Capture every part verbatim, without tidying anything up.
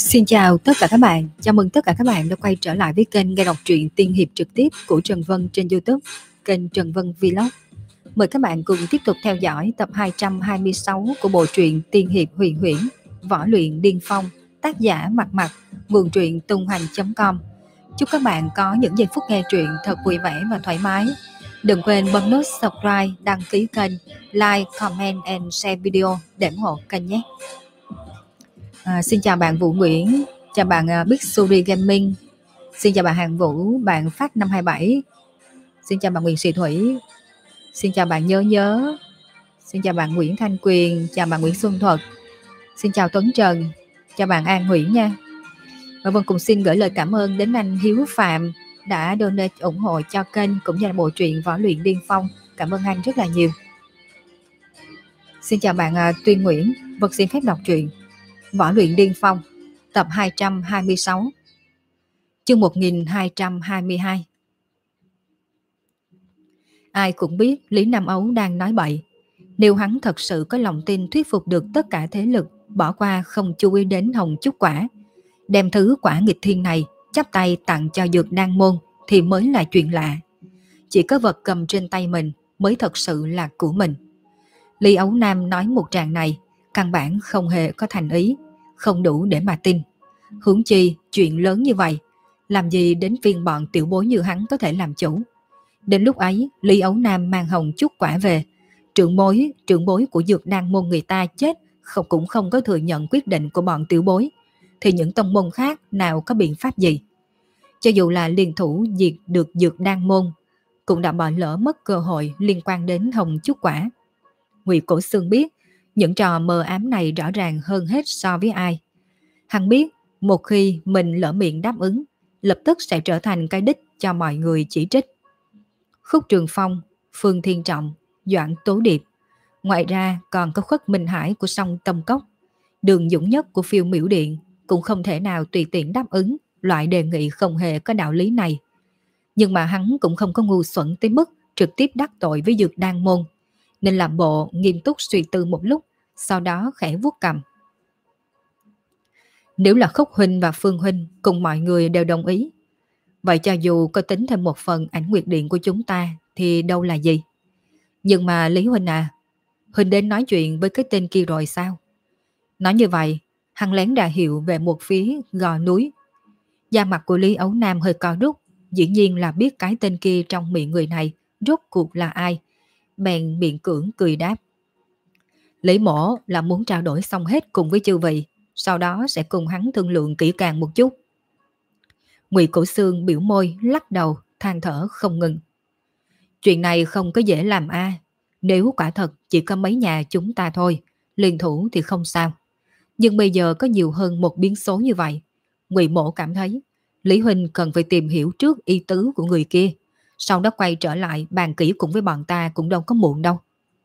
Xin chào tất cả các bạn, chào mừng tất cả các bạn đã quay trở lại với kênh nghe đọc truyện tiên hiệp trực tiếp của Trần Vân trên YouTube, kênh Trần Vân Vlog. Mời các bạn cùng tiếp tục theo dõi tập hai trăm hai mươi sáu của bộ truyện tiên hiệp huyền huyễn Võ luyện điên phong, tác giả Mặt Mặt, nguồn truyện tung hoành chấm com. Chúc các bạn có những giây phút nghe truyện thật vui vẻ và thoải mái. Đừng quên bấm nút subscribe, đăng ký kênh, like, comment and share video để ủng hộ kênh nhé. À, xin chào bạn Vũ Nguyễn, chào bạn uh, Big Suri Gaming, xin chào bạn Hàng Vũ, bạn Phát năm hai bảy, xin chào bạn Nguyễn Sĩ Thủy, xin chào bạn Nhớ Nhớ, xin chào bạn Nguyễn Thanh Quyền, chào bạn Nguyễn Xuân Thuật, xin chào Tuấn Trần, chào bạn An Nguyễn nha. Và Vân cũng xin gửi lời cảm ơn đến anh Hiếu Phạm đã donate ủng hộ cho kênh cũng như là bộ truyện Võ luyện điên phong. Cảm ơn anh rất là nhiều. Xin chào bạn uh, Tuyên Nguyễn, Vân xin phép đọc truyện Võ luyện điên phong, tập hai trăm hai mươi sáu, chương một nghìn hai trăm hai mươi hai. Ai cũng biết Lý Nam Ấu đang nói bậy. Nếu hắn thật sự có lòng tin thuyết phục được tất cả thế lực bỏ qua không chú ý đến hồng trúc quả, đem thứ quả nghịch thiên này chắp tay tặng cho Dược Đan môn thì mới là chuyện lạ. Chỉ có vật cầm trên tay mình mới thật sự là của mình. Lý Ấu Nam nói một tràng này căn bản không hề có thành ý, không đủ để mà tin. Huống chi chuyện lớn như vậy, làm gì đến phiên bọn tiểu bối như hắn có thể làm chủ. Đến lúc ấy Lý Ấu Nam mang hồng trúc quả về, trưởng bối trưởng bối của Dược Đan môn người ta chết không cũng không có thừa nhận quyết định của bọn tiểu bối, thì những tông môn khác nào có biện pháp gì. Cho dù là liên thủ diệt được Dược Đan môn, cũng đã bỏ lỡ mất cơ hội liên quan đến hồng trúc quả. Ngụy Cổ Xương biết những trò mờ ám này rõ ràng hơn hết so với ai. Hắn biết một khi mình lỡ miệng đáp ứng, lập tức sẽ trở thành cái đích cho mọi người chỉ trích. Khúc Trường Phong, Phương Thiên Trọng, Doãn Tố Điệp, ngoài ra còn có Khuất Minh Hải của Song Tâm Cốc, Đường Dũng Nhất của Phiêu Miểu Điện cũng không thể nào tùy tiện đáp ứng loại đề nghị không hề có đạo lý này. Nhưng mà hắn cũng không có ngu xuẩn tới mức trực tiếp đắc tội với Dược Đan môn, nên làm bộ nghiêm túc suy tư một lúc, sau đó khẽ vuốt cằm. Nếu là Khúc huynh và Phương huynh cùng mọi người đều đồng ý, vậy cho dù có tính thêm một phần ảnh nguyệt điện của chúng ta thì đâu là gì. Nhưng mà Lý huynh à, huynh đến nói chuyện với cái tên kia rồi sao? Nói như vậy, hắn lén ra hiệu về một phía gò núi. Da mặt của Lý Ấu Nam hơi co rút, dĩ nhiên là biết cái tên kia trong miệng người này rốt cuộc là ai, bèn miệng cưỡng cười đáp. Lý mổ là muốn trao đổi xong hết cùng với chư vị, sau đó sẽ cùng hắn thương lượng kỹ càng một chút. Ngụy Cổ Xương biểu môi lắc đầu, than thở không ngừng. Chuyện này không có dễ làm a. À. Nếu quả thật chỉ có mấy nhà chúng ta thôi, liên thủ thì không sao. Nhưng bây giờ có nhiều hơn một biến số như vậy. Ngụy mổ cảm thấy Lý huynh cần phải tìm hiểu trước ý tứ của người kia, sau đó quay trở lại bàn kỹ cùng với bọn ta cũng đâu có muộn đâu.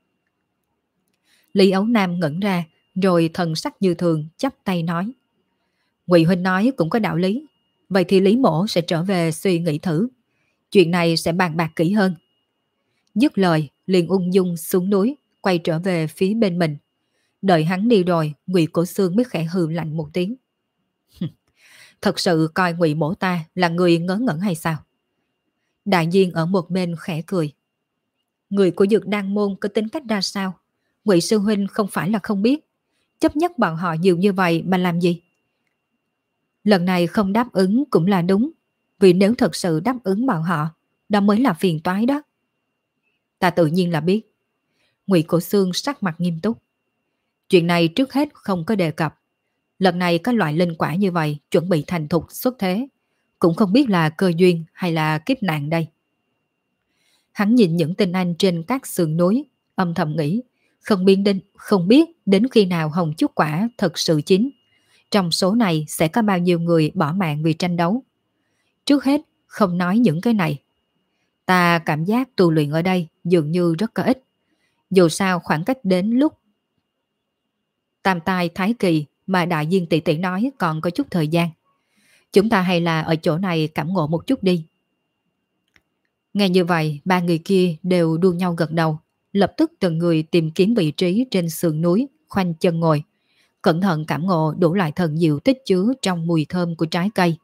Lý Ấu Nam ngẩn ra, rồi thần sắc như thường chắp tay nói. Ngụy huynh nói cũng có đạo lý, vậy thì Lý mổ sẽ trở về suy nghĩ thử. Chuyện này sẽ bàn bạc kỹ hơn. Dứt lời, liền ung dung xuống núi, quay trở về phía bên mình. Đợi hắn đi rồi, Ngụy Cổ Xương mới khẽ hừ lạnh một tiếng. Thật sự coi Ngụy mổ ta là người ngớ ngẩn hay sao? Đại Diên ở một bên khẽ cười. Người của Dược Đan môn có tính cách ra sao? Ngụy sư huynh không phải là không biết. Chấp nhất bọn họ nhiều như vậy mà làm gì? Lần này không đáp ứng cũng là đúng, vì nếu thật sự đáp ứng bọn họ, đó mới là phiền toái đó. Ta tự nhiên là biết. Ngụy Cổ Xương sắc mặt nghiêm túc. Chuyện này trước hết không có đề cập. Lần này có loại linh quả như vậy chuẩn bị thành thục xuất thế, cũng không biết là cơ duyên hay là kiếp nạn đây. Hắn nhìn những tinh anh trên các sườn núi, âm thầm nghĩ, không biết đến, không biết đến khi nào hồng trúc quả thật sự chín. Trong số này sẽ có bao nhiêu người bỏ mạng vì tranh đấu. Trước hết, không nói những cái này. Ta cảm giác tu luyện ở đây dường như rất có ích. Dù sao khoảng cách đến lúc Tam Tai Thái Kỳ mà Đại Diên tỷ tỷ nói còn có chút thời gian. Chúng ta hay là ở chỗ này cảm ngộ một chút đi. Nghe như vậy, ba người kia đều đua nhau gật đầu, lập tức từng người tìm kiếm vị trí trên sườn núi, khoanh chân ngồi. cẩn thận cảm ngộ đủ loại thần diệu tích chứa trong mùi thơm của trái cây.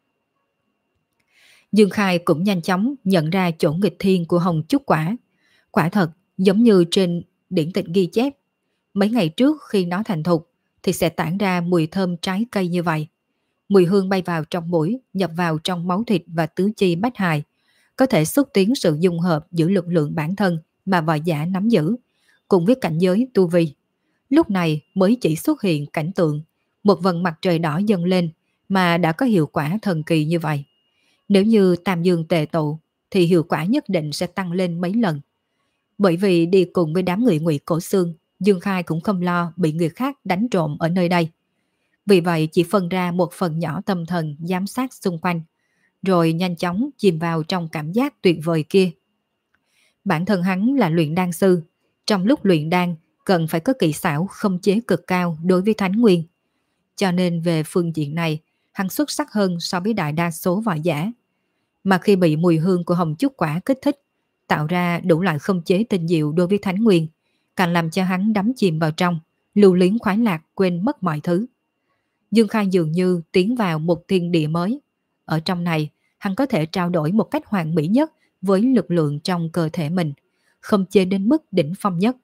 Dương Khai cũng nhanh chóng nhận ra chỗ nghịch thiên của hồng trúc quả. Quả thật, giống như trên điển tịch ghi chép, mấy ngày trước khi nó thành thục thì sẽ tản ra mùi thơm trái cây như vậy. Mùi hương bay vào trong mũi, nhập vào trong máu thịt và tứ chi bách hài, có thể xúc tiến sự dung hợp giữa lực lượng bản thân mà võ giả nắm giữ, cùng với cảnh giới tu vi. Lúc này mới chỉ xuất hiện cảnh tượng, một vầng mặt trời đỏ dâng lên mà đã có hiệu quả thần kỳ như vậy. Nếu như tam dương tề tụ thì hiệu quả nhất định sẽ tăng lên mấy lần. Bởi vì đi cùng với đám người Ngụy Cổ Xương, Dương Khai cũng không lo bị người khác đánh trộm ở nơi đây. Vì vậy chỉ phân ra một phần nhỏ tâm thần giám sát xung quanh, rồi nhanh chóng chìm vào trong cảm giác tuyệt vời kia. Bản thân hắn là luyện đan sư, trong lúc luyện đan cần phải có kỹ xảo khống chế cực cao đối với thánh nguyên. Cho nên về phương diện này, hắn xuất sắc hơn so với đại đa số võ giả. Mà khi bị mùi hương của hồng trúc quả kích thích, tạo ra đủ loại khống chế tinh diệu đối với thánh nguyên, càng làm cho hắn đắm chìm vào trong, lưu luyến khoái lạc quên mất mọi thứ. Dương Khai dường như tiến vào một thiên địa mới. Ở trong này, hắn có thể trao đổi một cách hoàn mỹ nhất với lực lượng trong cơ thể mình, không chế đến mức đỉnh phong nhất.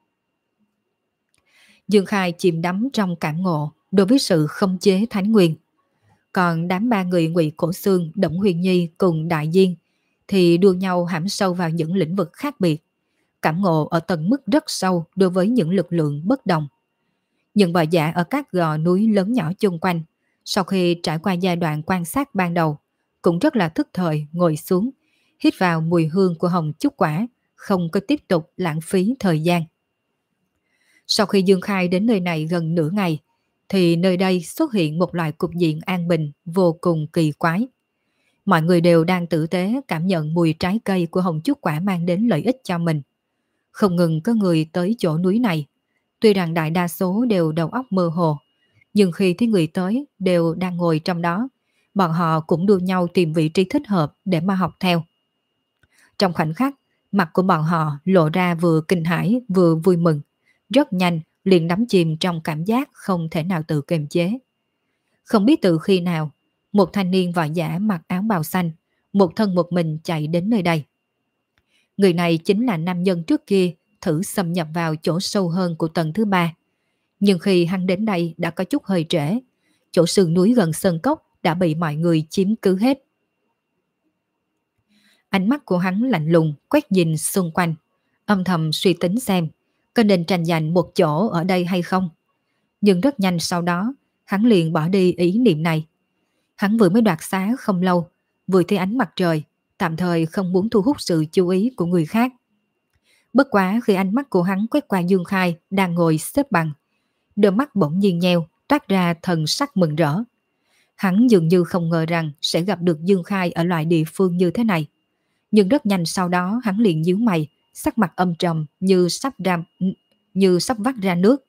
Dương Khai chìm đắm trong cảm ngộ đối với sự khống chế thánh nguyên. Còn đám ba người Ngụy Cổ Xương, Động Huyền Nhi cùng Đại Diên thì đua nhau hãm sâu vào những lĩnh vực khác biệt, cảm ngộ ở tầng mức rất sâu đối với những lực lượng bất đồng. Những võ giả ở các gò núi lớn nhỏ chung quanh, sau khi trải qua giai đoạn quan sát ban đầu, cũng rất là thức thời ngồi xuống, hít vào mùi hương của hồng trúc quả, không có tiếp tục lãng phí thời gian. Sau khi Dương Khai đến nơi này gần nửa ngày, thì nơi đây xuất hiện một loại cục diện an bình vô cùng kỳ quái. Mọi người đều đang tử tế cảm nhận mùi trái cây của hồng trúc quả mang đến lợi ích cho mình. Không ngừng có người tới chỗ núi này, tuy rằng đại đa số đều đầu óc mơ hồ, nhưng khi thấy người tới đều đang ngồi trong đó, bọn họ cũng đua nhau tìm vị trí thích hợp để mà học theo. Trong khoảnh khắc, mặt của bọn họ lộ ra vừa kinh hãi vừa vui mừng, rất nhanh liền đắm chìm trong cảm giác không thể nào tự kiềm chế. Không biết từ khi nào, một thanh niên võ giả mặc áo bào xanh, một thân một mình chạy đến nơi đây. Người này chính là nam nhân trước kia thử xâm nhập vào chỗ sâu hơn của tầng thứ ba. Nhưng khi hắn đến đây đã có chút hơi trễ, chỗ sườn núi gần sơn cốc đã bị mọi người chiếm cứ hết. Ánh mắt của hắn lạnh lùng quét nhìn xung quanh, âm thầm suy tính xem có nên tranh giành một chỗ ở đây hay không. Nhưng rất nhanh sau đó, hắn liền bỏ đi ý niệm này. Hắn vừa mới đoạt xá không lâu, vừa thấy ánh mặt trời, tạm thời không muốn thu hút sự chú ý của người khác. Bất quá khi ánh mắt của hắn quét qua Dương Khai đang ngồi xếp bằng, đôi mắt bỗng nhiên nheo, toát ra thần sắc mừng rỡ. Hắn dường như không ngờ rằng sẽ gặp được Dương Khai ở loại địa phương như thế này. Nhưng rất nhanh sau đó hắn liền nhíu mày, sắc mặt âm trầm như sắp ra, như sắp vắt ra nước.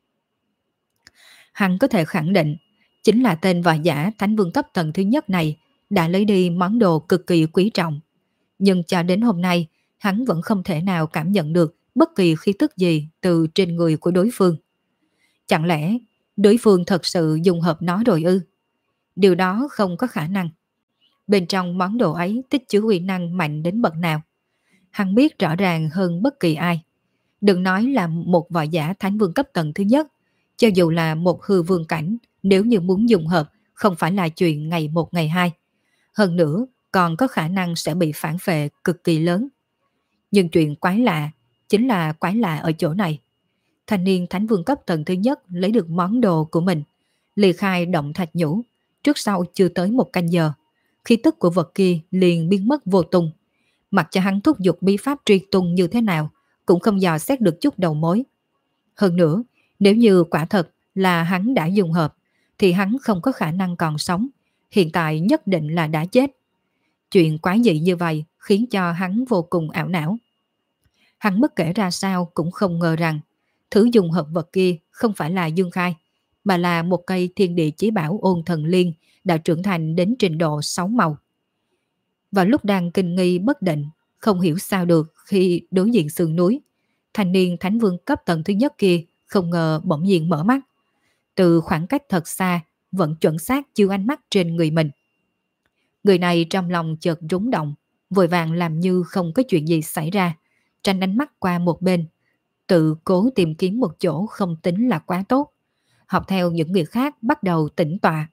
Hắn có thể khẳng định chính là tên võ giả thánh vương cấp tầng thứ nhất này đã lấy đi món đồ cực kỳ quý trọng. Nhưng cho đến hôm nay, hắn vẫn không thể nào cảm nhận được bất kỳ khí tức gì từ trên người của đối phương. Chẳng lẽ đối phương thật sự dùng hợp nó rồi ư? Điều đó không có khả năng. Bên trong món đồ ấy tích chứa uy năng mạnh đến bậc nào. Hắn biết rõ ràng hơn bất kỳ ai. Đừng nói là một võ giả thánh vương cấp tầng thứ nhất, cho dù là một hư vương cảnh, nếu như muốn dùng hợp không phải là chuyện ngày một ngày hai. Hơn nữa còn có khả năng sẽ bị phản phệ cực kỳ lớn. Nhưng chuyện quái lạ chính là quái lạ ở chỗ này. Thanh niên thánh vương cấp tầng thứ nhất lấy được món đồ của mình, ly khai động thạch nhũ, trước sau chưa tới một canh giờ, khí tức của vật kia liền biến mất vô tung. Mặc cho hắn thúc giục bí pháp truy tung như thế nào, cũng không dò xét được chút đầu mối. Hơn nữa, nếu như quả thật là hắn đã dùng hợp, thì hắn không có khả năng còn sống, hiện tại nhất định là đã chết. Chuyện quái dị như vậy khiến cho hắn vô cùng ảo não. Hắn bất kể ra sao cũng không ngờ rằng thứ dùng hợp vật kia không phải là Dương Khai, mà là một cây thiên địa chí bảo ôn thần liên đã trưởng thành đến trình độ sáu màu. Vào lúc đang kinh nghi bất định, không hiểu sao được khi đối diện sườn núi, thanh niên thánh vương cấp tầng thứ nhất kia không ngờ bỗng nhiên mở mắt. từ khoảng cách thật xa vẫn chuẩn xác chiếu ánh mắt trên người mình. Người này trong lòng chợt rúng động, vội vàng làm như không có chuyện gì xảy ra, tránh ánh mắt qua một bên, tự cố tìm kiếm một chỗ không tính là quá tốt, học theo những người khác bắt đầu tĩnh tọa.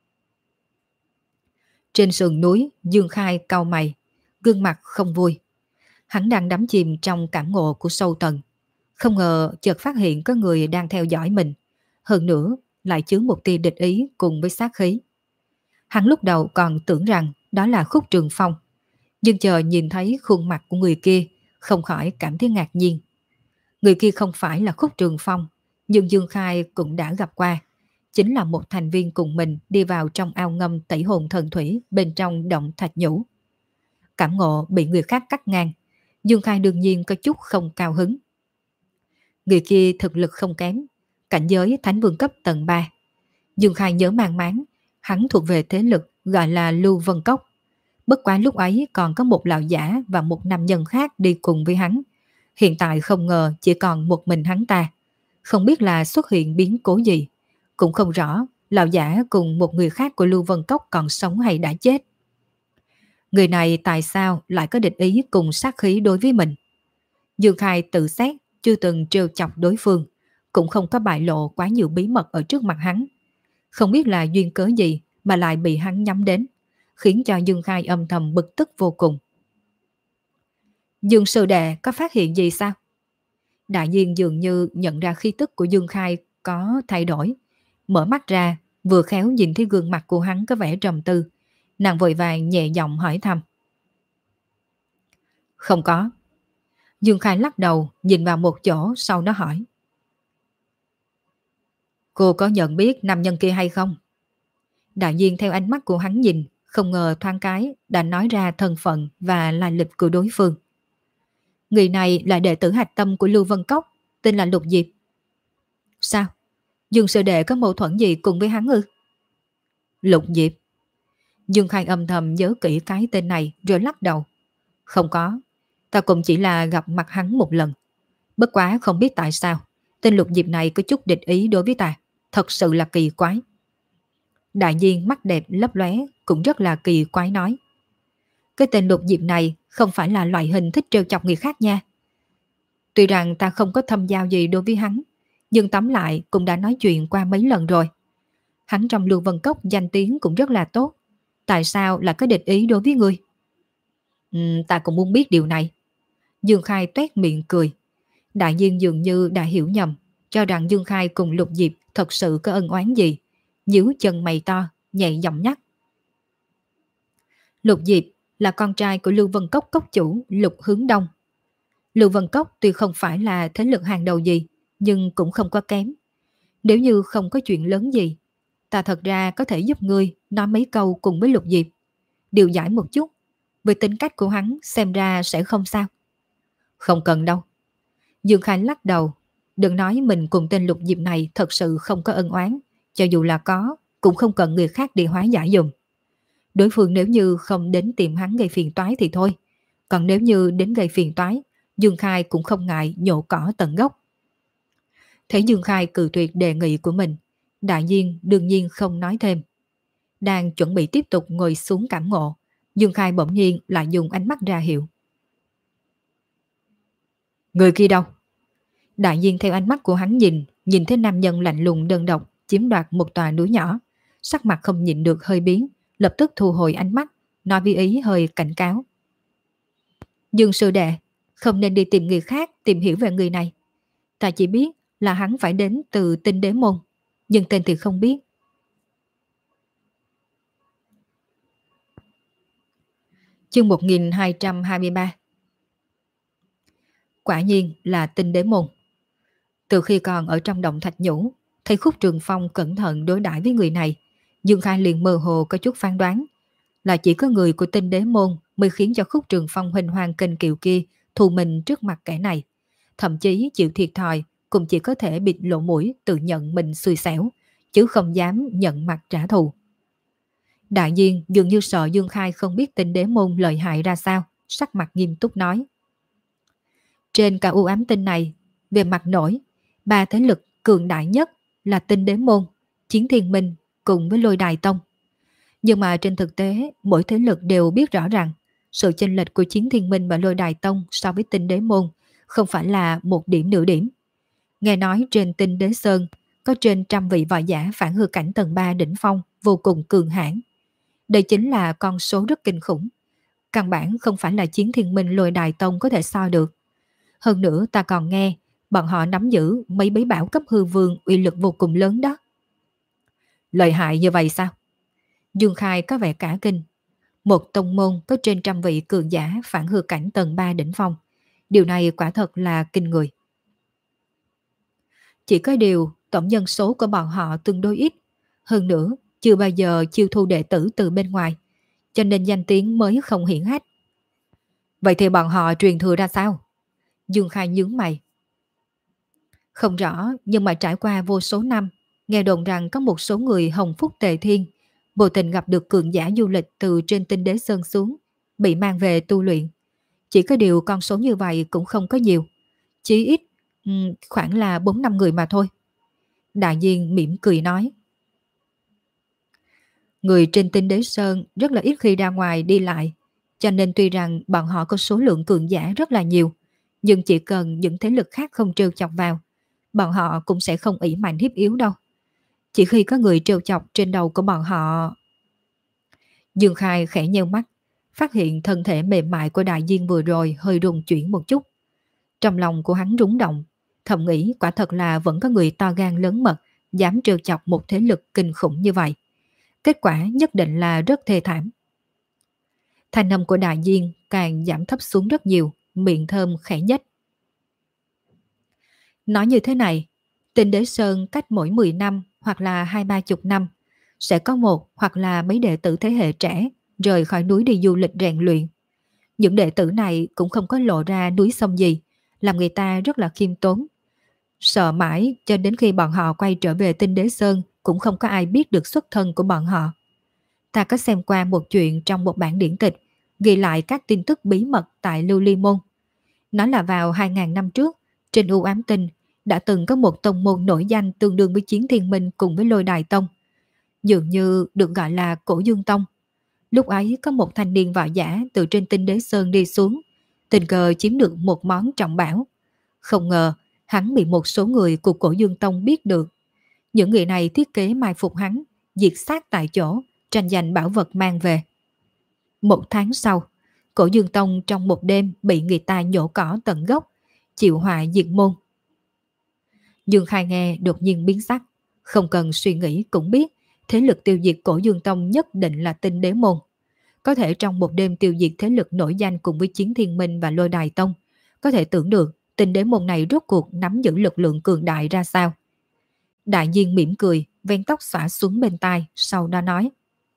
Trên sườn núi, Dương Khai cau mày, gương mặt không vui. Hắn đang đắm chìm trong cảm ngộ của sâu tầng, không ngờ chợt phát hiện có người đang theo dõi mình, hơn nữa lại chứa một tia địch ý cùng với sát khí. Hắn lúc đầu còn tưởng rằng đó là Khúc Trường Phong, nhưng chờ nhìn thấy khuôn mặt của người kia, không khỏi cảm thấy ngạc nhiên. Người kia không phải là Khúc Trường Phong, nhưng Dương Khai cũng đã gặp qua, chính là một thành viên cùng mình đi vào trong ao ngâm tẩy hồn thần thủy bên trong động thạch nhũ. Cảm ngộ bị người khác cắt ngang, Dương Khai đương nhiên có chút không cao hứng. Người kia thực lực không kém, cảnh giới Thánh Vương cấp tầng ba. Dương Khai nhớ mang máng, hắn thuộc về thế lực gọi là Lưu Vân Cốc. Bất quá lúc ấy còn có một lão giả và một nam nhân khác đi cùng với hắn. Hiện tại không ngờ chỉ còn một mình hắn ta. Không biết là xuất hiện biến cố gì. Cũng không rõ lão giả cùng một người khác của Lưu Vân Cốc còn sống hay đã chết. Người này tại sao lại có địch ý cùng sát khí đối với mình? Dương Khai tự xét chưa từng trêu chọc đối phương, cũng không có bại lộ quá nhiều bí mật ở trước mặt hắn. Không biết là duyên cớ gì mà lại bị hắn nhắm đến, khiến cho Dương Khai âm thầm bực tức vô cùng. Dương sư đệ có phát hiện gì sao? Đại nhiên dường như nhận ra khí tức của Dương Khai có thay đổi, mở mắt ra, vừa khéo nhìn thấy gương mặt của hắn có vẻ trầm tư, nàng vội vàng nhẹ giọng hỏi thăm. Không có. Dương Khai lắc đầu, nhìn vào một chỗ, sau đó hỏi. Cô có nhận biết nam nhân kia hay không? Đại nhiên theo ánh mắt của hắn nhìn, không ngờ thoáng cái đã nói ra thân phận và lai lịch của đối phương. Người này là đệ tử hạch tâm của Lưu Vân Cốc, tên là Lục Diệp. Sao? Dương sư đệ có mâu thuẫn gì cùng với hắn ư? Lục Diệp. Dương Khai âm thầm nhớ kỹ cái tên này rồi lắc đầu. Không có, ta cũng chỉ là gặp mặt hắn một lần. Bất quá không biết tại sao tên Lục Diệp này có chút địch ý đối với ta, thật sự là kỳ quái. Đại nhiên mắt đẹp lấp lóe cũng rất là kỳ quái nói. Cái tên Lục Diệp này không phải là loại hình thích trêu chọc người khác nha. Tuy rằng ta không có thâm giao gì đối với hắn, nhưng tóm lại cũng đã nói chuyện qua mấy lần rồi. Hắn trong Lưu Vân Cốc danh tiếng cũng rất là tốt. Tại sao lại có địch ý đối với ngươi? Ừ, ta cũng muốn biết điều này. Dương Khai toét miệng cười. Đại nhiên dường như đã hiểu nhầm, cho rằng Dương Khai cùng Lục Diệp thật sự có ân oán gì. Nhíu chân mày to, nhẹ giọng nhắc. Lục Diệp là con trai của Lưu Vân Cốc cốc chủ Lục Hướng Đông. Lưu Vân Cốc tuy không phải là thế lực hàng đầu gì, nhưng cũng không có kém. Nếu như không có chuyện lớn gì, ta thật ra có thể giúp ngươi nói mấy câu cùng với Lục Diệp. Điều giải một chút, về tính cách của hắn xem ra sẽ không sao. Không cần đâu. Dương Khai lắc đầu, đừng nói mình cùng tên Lục Diệp này thật sự không có ân oán, cho dù là có, cũng không cần người khác đi hóa giải dùng. Đối phương nếu như không đến tìm hắn gây phiền toái thì thôi, còn nếu như đến gây phiền toái, Dương Khai cũng không ngại nhổ cỏ tận gốc. Thấy Dương Khai cự tuyệt đề nghị của mình, Đại nhiên đương nhiên không nói thêm. Đang chuẩn bị tiếp tục ngồi xuống cảm ngộ, Dương Khai bỗng nhiên lại dùng ánh mắt ra hiệu. Người kia đâu? Đại nhiên theo ánh mắt của hắn nhìn, nhìn thấy nam nhân lạnh lùng đơn độc chiếm đoạt một tòa núi nhỏ, sắc mặt không nhịn được hơi biến, lập tức thu hồi ánh mắt, nói với ý hơi cảnh cáo. Dương sư đệ, không nên đi tìm người khác tìm hiểu về người này. Ta chỉ biết là hắn phải đến từ Tinh Đế Môn, nhưng tên thì không biết. Chương một nghìn hai trăm hai mươi ba. Quả nhiên là Tinh Đế Môn. Từ khi còn ở trong động thạch nhũ, thấy Khúc Trường Phong cẩn thận đối đãi với người này, Dương Khai liền mơ hồ có chút phán đoán là chỉ có người của Tinh Đế Môn mới khiến cho Khúc Trường Phong huỳnh hoang kênh kiều kia thù mình trước mặt kẻ này. Thậm chí chịu thiệt thòi cũng chỉ có thể bịt lỗ mũi tự nhận mình xui xẻo, chứ không dám nhận mặt trả thù. Đại nhiên dường như sợ Dương Khai không biết Tinh Đế Môn lợi hại ra sao, sắc mặt nghiêm túc nói. Trên cả u ám tinh này, về mặt nổi, ba thế lực cường đại nhất là Tinh Đế Môn, Chiến Thiên Minh cùng với Lôi Đài Tông. Nhưng mà trên thực tế, mỗi thế lực đều biết rõ rằng sự chênh lệch của Chiến Thiên Minh và Lôi Đài Tông so với Tinh Đế Môn không phải là một điểm nửa điểm. Nghe nói trên Tinh Đế Sơn có trên trăm vị võ giả phản hư cảnh tầng ba đỉnh phong vô cùng cường hãn. Đây chính là con số rất kinh khủng. Căn bản không phải là Chiến Thiên Minh Lôi Đài Tông có thể so được. Hơn nữa ta còn nghe bọn họ nắm giữ mấy bí bảo cấp hư vương uy lực vô cùng lớn đó. Lợi hại như vậy sao? Dương Khai có vẻ cả kinh. Một tông môn có trên trăm vị cường giả phản hư cảnh tầng ba đỉnh phong. Điều này quả thật là kinh người. Chỉ có điều tổng nhân số của bọn họ tương đối ít. Hơn nữa, chưa bao giờ chiêu thu đệ tử từ bên ngoài. Cho nên danh tiếng mới không hiển hách. Vậy thì bọn họ truyền thừa ra sao? Dương Khai nhướng mày. Không rõ, nhưng mà trải qua vô số năm, nghe đồn rằng có một số người hồng phúc tề thiên vô tình gặp được cường giả du lịch từ trên Tinh Đế Sơn xuống, bị mang về tu luyện. Chỉ có điều con số như vậy cũng không có nhiều. Chí ít um, khoảng là bốn năm người mà thôi. Đại Diên mỉm cười nói. Người trên Tinh Đế Sơn rất là ít khi ra ngoài đi lại, cho nên tuy rằng bọn họ có số lượng cường giả rất là nhiều, nhưng chỉ cần những thế lực khác không trêu chọc vào, bọn họ cũng sẽ không ỷ mạnh hiếp yếu đâu. Chỉ khi có người trêu chọc trên đầu của bọn họ. Dương Khai khẽ nheo mắt, phát hiện thân thể mềm mại của Đại Diên vừa rồi hơi rung chuyển một chút. Trong lòng của hắn rúng động, thầm nghĩ quả thật là vẫn có người to gan lớn mật dám trêu chọc một thế lực kinh khủng như vậy. Kết quả nhất định là rất thê thảm. Thanh âm của Đại Diên càng giảm thấp xuống rất nhiều, miệng thơm khẽ nhếch. Nói như thế này, Tinh Đế Sơn cách mỗi mười năm hoặc là hai ba chục năm sẽ có một hoặc là mấy đệ tử thế hệ trẻ rời khỏi núi đi du lịch rèn luyện. Những đệ tử này cũng không có lộ ra núi sông gì, làm người ta rất là khiêm tốn. Sợ mãi cho đến khi bọn họ quay trở về Tinh Đế Sơn cũng không có ai biết được xuất thân của bọn họ. Ta có xem qua một chuyện trong một bản điển tịch ghi lại các tin tức bí mật tại Lưu Ly Môn. Nói là vào hai nghìn năm trước, trên U Ám Tinh đã từng có một tông môn nổi danh tương đương với Chiến Thiên Minh cùng với Lôi Đài Tông. Dường như được gọi là Cổ Dương Tông. Lúc ấy có một thanh niên võ giả từ trên Tinh Đế Sơn đi xuống, tình cờ chiếm được một món trọng bảo. Không ngờ hắn bị một số người của Cổ Dương Tông biết được. Những người này thiết kế mai phục hắn, diệt sát tại chỗ, tranh giành bảo vật mang về. Một tháng sau, Cổ Dương Tông trong một đêm bị người ta nhổ cỏ tận gốc, chịu họa diệt môn. Dương Khai nghe đột nhiên biến sắc, không cần suy nghĩ cũng biết thế lực tiêu diệt Cổ Dương Tông nhất định là Tinh Đế Môn. Có thể trong một đêm tiêu diệt thế lực nổi danh cùng với Chiến Thiên Minh và Lôi Đài Tông, có thể tưởng được Tinh Đế Môn này rốt cuộc nắm giữ lực lượng cường đại ra sao. Đại Diên mỉm cười, ven tóc xõa xuống bên tai, sau đó nói.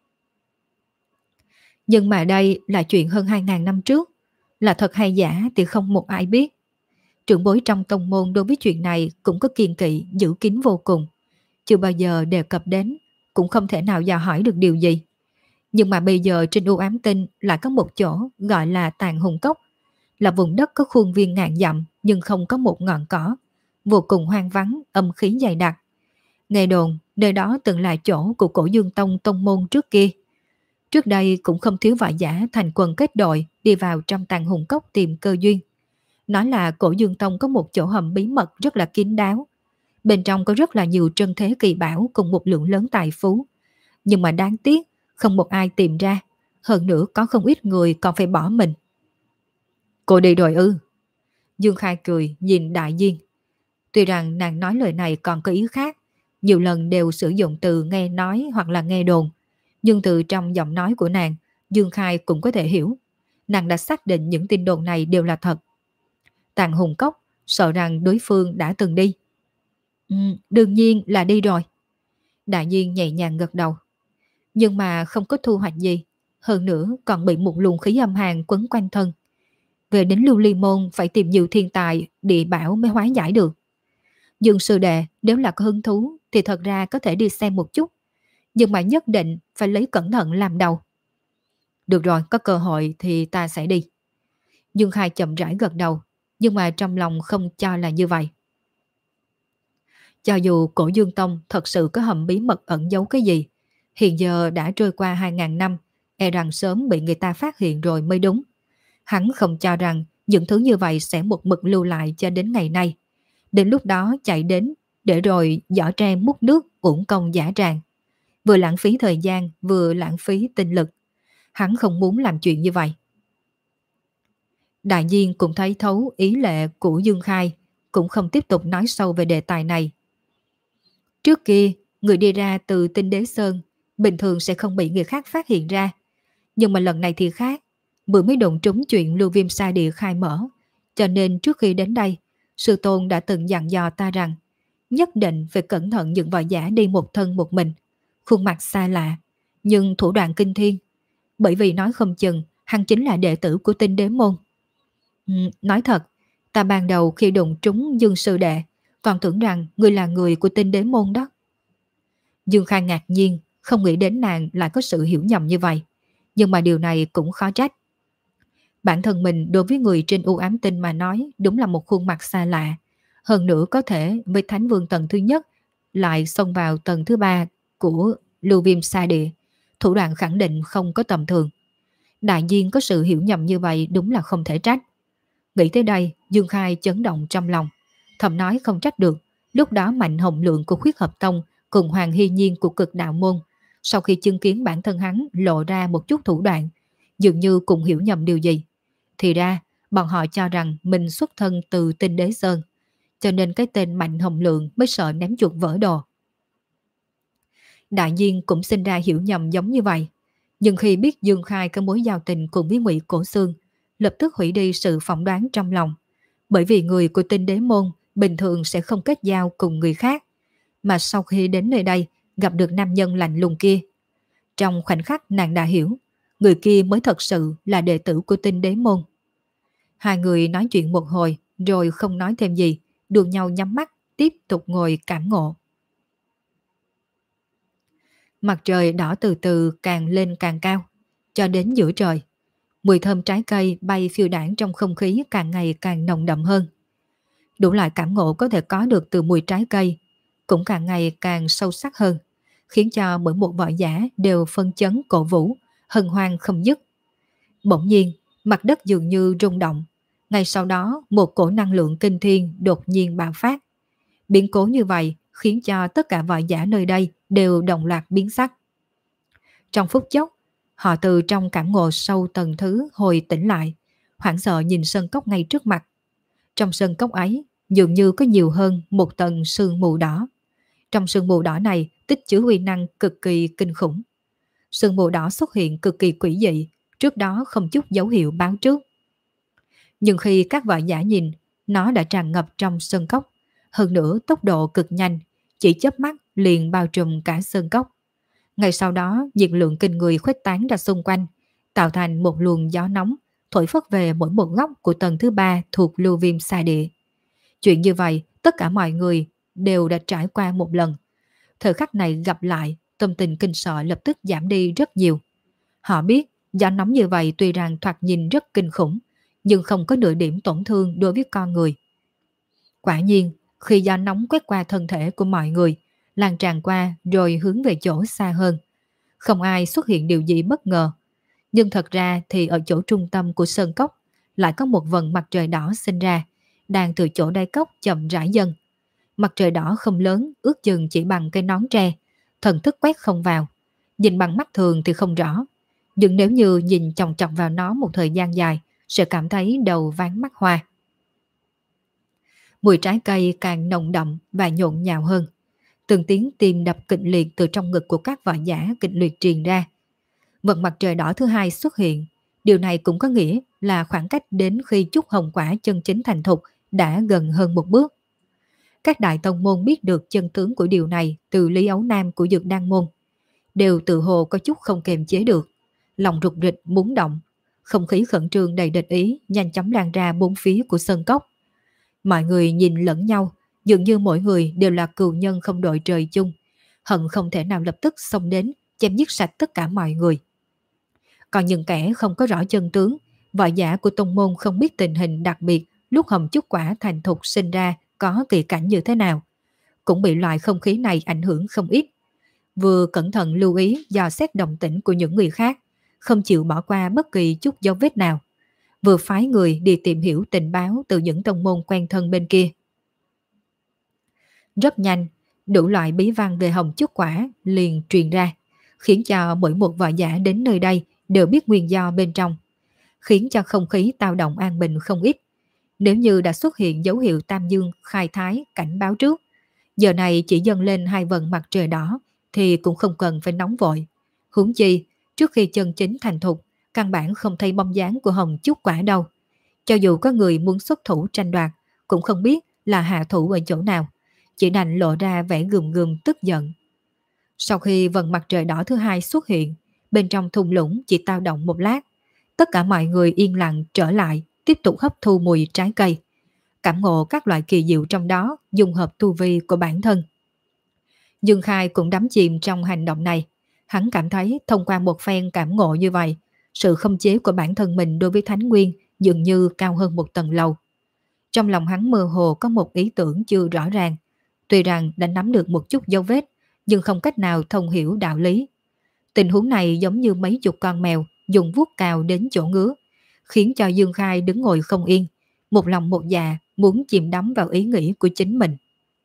Nhưng mà đây là chuyện hơn hai nghìn năm trước, là thật hay giả thì không một ai biết. Trưởng bối trong tông môn đối với chuyện này cũng có kiêng kỵ, giữ kín vô cùng. Chưa bao giờ đề cập đến, cũng không thể nào dò hỏi được điều gì. Nhưng mà bây giờ trên U Ám Tinh lại có một chỗ gọi là Tàn Hùng Cốc, là vùng đất có khuôn viên ngàn dặm nhưng không có một ngọn cỏ, vô cùng hoang vắng, âm khí dày đặc. Nghe đồn, nơi đó từng là chỗ của Cổ Dương Tông tông môn trước kia. Trước đây cũng không thiếu võ giả thành quần kết đội đi vào trong Tàn Hùng Cốc tìm cơ duyên. Nói là Cổ Dương Tông có một chỗ hầm bí mật rất là kín đáo. Bên trong có rất là nhiều trân thế kỳ bảo cùng một lượng lớn tài phú. Nhưng mà đáng tiếc, không một ai tìm ra. Hơn nữa có không ít người còn phải bỏ mình. Cô đi rồi ư? Dương Khai cười nhìn Đại Diên. Tuy rằng nàng nói lời này còn có ý khác, nhiều lần đều sử dụng từ nghe nói hoặc là nghe đồn. Nhưng từ trong giọng nói của nàng, Dương Khai cũng có thể hiểu. Nàng đã xác định những tin đồn này đều là thật. Tàn Hùng Cốc sợ rằng đối phương đã từng đi. Ừ, đương nhiên là đi rồi. Đại Diên nhẹ nhàng gật đầu. Nhưng mà không có thu hoạch gì. Hơn nữa còn bị một luồng khí âm hàn quấn quanh thân. Về đến Lưu Ly Môn phải tìm nhiều thiên tài địa bảo mới hóa giải được. Dương sư đệ nếu là có hứng thú thì thật ra có thể đi xem một chút. Nhưng mà nhất định phải lấy cẩn thận làm đầu. Được rồi, có cơ hội thì ta sẽ đi. Dương Khai chậm rãi gật đầu, nhưng mà trong lòng không cho là như vậy. Cho dù cổ Dương Tông thật sự có hầm bí mật ẩn giấu cái gì, hiện giờ đã trôi qua hai ngàn năm, e rằng sớm bị người ta phát hiện rồi mới đúng. Hắn không cho rằng những thứ như vậy sẽ một mực lưu lại cho đến ngày nay. Đến lúc đó chạy đến, để rồi giỏ tre múc nước uổng công giả tràng. Vừa lãng phí thời gian, vừa lãng phí tinh lực. Hắn không muốn làm chuyện như vậy. Đại nhiên cũng thấy thấu ý lệ của Dương Khai, cũng không tiếp tục nói sâu về đề tài này. Trước kia, người đi ra từ Tinh Đế Sơn bình thường sẽ không bị người khác phát hiện ra. Nhưng mà lần này thì khác. Vừa mới đụng trúng chuyện Lưu Viêm Sa Địa khai mở. Cho nên trước khi đến đây, sư tôn đã từng dặn dò ta rằng nhất định phải cẩn thận những võ giả đi một thân một mình. Khuôn mặt xa lạ, nhưng thủ đoạn kinh thiên. Bởi vì nói không chừng, hắn chính là đệ tử của Tinh Đế Môn. Ừ, nói thật, ta ban đầu khi đụng trúng Dương Sư Đệ, còn tưởng rằng người là người của Tinh Đế Môn đó. Dương Khai ngạc nhiên, không nghĩ đến nàng lại có sự hiểu nhầm như vậy. Nhưng mà điều này cũng khó trách. Bản thân mình đối với người trên u ám tinh mà nói đúng là một khuôn mặt xa lạ. Hơn nữa có thể với Thánh Vương tầng thứ nhất lại xông vào tầng thứ ba của Lưu Viêm Sa Địa. Thủ đoạn khẳng định không có tầm thường. Đại nhiên có sự hiểu nhầm như vậy đúng là không thể trách. Nghĩ tới đây, Dương Khai chấn động trong lòng. Thầm nói không trách được. Lúc đó Mạnh Hồng Lượng của Khuyết Hợp Tông cùng Hoàng Hy Nhiên của Cực Đạo Môn, sau khi chứng kiến bản thân hắn lộ ra một chút thủ đoạn, dường như cũng hiểu nhầm điều gì. Thì ra, bọn họ cho rằng mình xuất thân từ Tinh Đế Sơn, cho nên cái tên Mạnh Hồng Lượng mới sợ ném chuột vỡ đồ. Đại nhiên cũng sinh ra hiểu nhầm giống như vậy. Nhưng khi biết Dương Khai có mối giao tình cùng với Ngụy Cổ Xương, lập tức hủy đi sự phỏng đoán trong lòng. Bởi vì người của Tinh Đế Môn bình thường sẽ không kết giao cùng người khác. Mà sau khi đến nơi đây, gặp được nam nhân lạnh lùng kia. Trong khoảnh khắc nàng đã hiểu, người kia mới thật sự là đệ tử của Tinh Đế Môn. Hai người nói chuyện một hồi, rồi không nói thêm gì, đùa nhau nhắm mắt, tiếp tục ngồi cảm ngộ. Mặt trời đỏ từ từ càng lên càng cao, cho đến giữa trời. Mùi thơm trái cây bay phiêu đãng trong không khí càng ngày càng nồng đậm hơn. Đủ loại cảm ngộ có thể có được từ mùi trái cây cũng càng ngày càng sâu sắc hơn, khiến cho mỗi một võ giả đều phân chấn cổ vũ, hân hoan không dứt. Bỗng nhiên, mặt đất dường như rung động. Ngay sau đó, một cổ năng lượng kinh thiên đột nhiên bạo phát. Biến cố như vậy khiến cho tất cả võ giả nơi đây đều đồng loạt biến sắc. Trong phút chốc, họ từ trong cảm ngộ sâu tầng thứ hồi tỉnh lại, hoảng sợ nhìn sân cốc ngay trước mặt. Trong sân cốc ấy, dường như có nhiều hơn một tầng sương mù đỏ. Trong sương mù đỏ này tích chứa uy năng cực kỳ kinh khủng. Sương mù đỏ xuất hiện cực kỳ quỷ dị, trước đó không chút dấu hiệu báo trước. Nhưng khi các võ giả nhìn, nó đã tràn ngập trong sân cốc. Hơn nữa tốc độ cực nhanh, chỉ chớp mắt liền bao trùm cả sân cốc. Ngay sau đó, nhiệt lượng kinh người khuếch tán ra xung quanh, tạo thành một luồng gió nóng, thổi phất về mỗi một góc của tầng thứ ba thuộc Lưu Viêm Sa Địa. Chuyện như vậy, tất cả mọi người đều đã trải qua một lần. Thời khắc này gặp lại, tâm tình kinh sợ lập tức giảm đi rất nhiều. Họ biết, gió nóng như vậy tuy rằng thoạt nhìn rất kinh khủng, nhưng không có nửa điểm tổn thương đối với con người. Quả nhiên, khi gió nóng quét qua thân thể của mọi người, lan tràn qua rồi hướng về chỗ xa hơn. Không ai xuất hiện điều gì bất ngờ. Nhưng thật ra thì ở chỗ trung tâm của sơn cốc lại có một vầng mặt trời đỏ sinh ra, đang từ chỗ đáy cốc chậm rãi dần. Mặt trời đỏ không lớn, ước chừng chỉ bằng cây nón tre, thần thức quét không vào. Nhìn bằng mắt thường thì không rõ, nhưng nếu như nhìn chòng chọc vào nó một thời gian dài, sẽ cảm thấy đầu váng mắt hoa. Mùi trái cây càng nồng đậm và nhộn nhạo hơn. Từng tiếng tim đập kịch liệt từ trong ngực của các võ giả kịch liệt truyền ra. Vầng mặt trời đỏ thứ hai xuất hiện. Điều này cũng có nghĩa là khoảng cách đến khi chút hồng quả chân chính thành thục đã gần hơn một bước. Các đại tông môn biết được chân tướng của điều này từ Lý Ấu Nam của Dược Đan Môn, đều tự hồ có chút không kềm chế được, lòng rục rịch muốn động. Không khí khẩn trương đầy địch ý nhanh chóng lan ra bốn phía của sân cốc. Mọi người nhìn lẫn nhau, dường như mỗi người đều là cừu nhân không đội trời chung, hận không thể nào lập tức xông đến chém giết sạch tất cả mọi người. Còn những kẻ không có rõ chân tướng, võ giả của tông môn không biết tình hình đặc biệt lúc hồng chúc quả thành thục sinh ra có kỳ cảnh như thế nào, cũng bị loại không khí này ảnh hưởng không ít. Vừa cẩn thận lưu ý dò xét động tĩnh của những người khác, không chịu bỏ qua bất kỳ chút dấu vết nào. Vừa phái người đi tìm hiểu tình báo từ những tông môn quen thân bên kia. Rất nhanh, đủ loại bí văn về hồng trúc quả liền truyền ra, khiến cho mỗi một võ giả đến nơi đây đều biết nguyên do bên trong, khiến cho không khí tạo động an bình không ít. Nếu như đã xuất hiện dấu hiệu Tam Dương khai thái cảnh báo trước, giờ này chỉ dâng lên hai vầng mặt trời đỏ thì cũng không cần phải nóng vội. Huống chi, trước khi chân chính thành thục, căn bản không thấy bóng dáng của hồng trúc quả đâu. Cho dù có người muốn xuất thủ tranh đoạt, cũng không biết là hạ thủ ở chỗ nào, chỉ đành lộ ra vẻ gườm gườm tức giận. Sau khi vầng mặt trời đỏ thứ hai xuất hiện, bên trong thung lũng chỉ tao động một lát, tất cả mọi người yên lặng trở lại, tiếp tục hấp thu mùi trái cây, cảm ngộ các loại kỳ diệu trong đó, dung hợp tu vi của bản thân. Dương Khai cũng đắm chìm trong hành động này. Hắn cảm thấy thông qua một phen cảm ngộ như vậy, sự khống chế của bản thân mình đối với Thánh Nguyên dường như cao hơn một tầng lầu. Trong lòng hắn mơ hồ có một ý tưởng chưa rõ ràng. Tuy rằng đã nắm được một chút dấu vết, nhưng không cách nào thông hiểu đạo lý. Tình huống này giống như mấy chục con mèo dùng vuốt cào đến chỗ ngứa, khiến cho Dương Khai đứng ngồi không yên, một lòng một dạ muốn chìm đắm vào ý nghĩ của chính mình.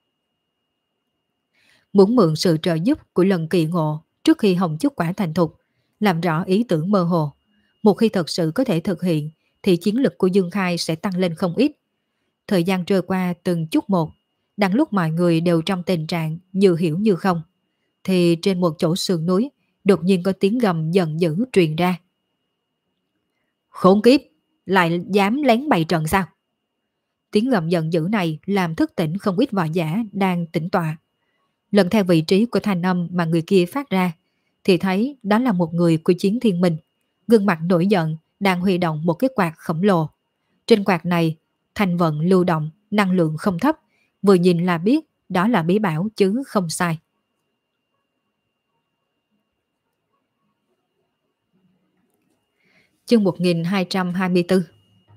Muốn mượn sự trợ giúp của lần kỳ ngộ trước khi hồng trúc quả thành thục, làm rõ ý tưởng mơ hồ. Một khi thật sự có thể thực hiện, thì chiến lực của Dương Khai sẽ tăng lên không ít. Thời gian trôi qua từng chút một, đang lúc mọi người đều trong tình trạng như hiểu như không, thì trên một chỗ sườn núi, đột nhiên có tiếng gầm giận dữ truyền ra. Khốn kiếp, lại dám lén bày trận sao? Tiếng gầm giận dữ này làm thức tỉnh không ít võ giả đang tĩnh tọa. Lần theo vị trí của thanh âm mà người kia phát ra, thì thấy đó là một người của Chiến Thiên Minh, gương mặt nổi giận, đang huy động một cái quạt khổng lồ. Trên quạt này, thành vận lưu động, năng lượng không thấp, vừa nhìn là biết đó là bí bảo chứ không sai. Chương một nghìn hai trăm hai mươi tư.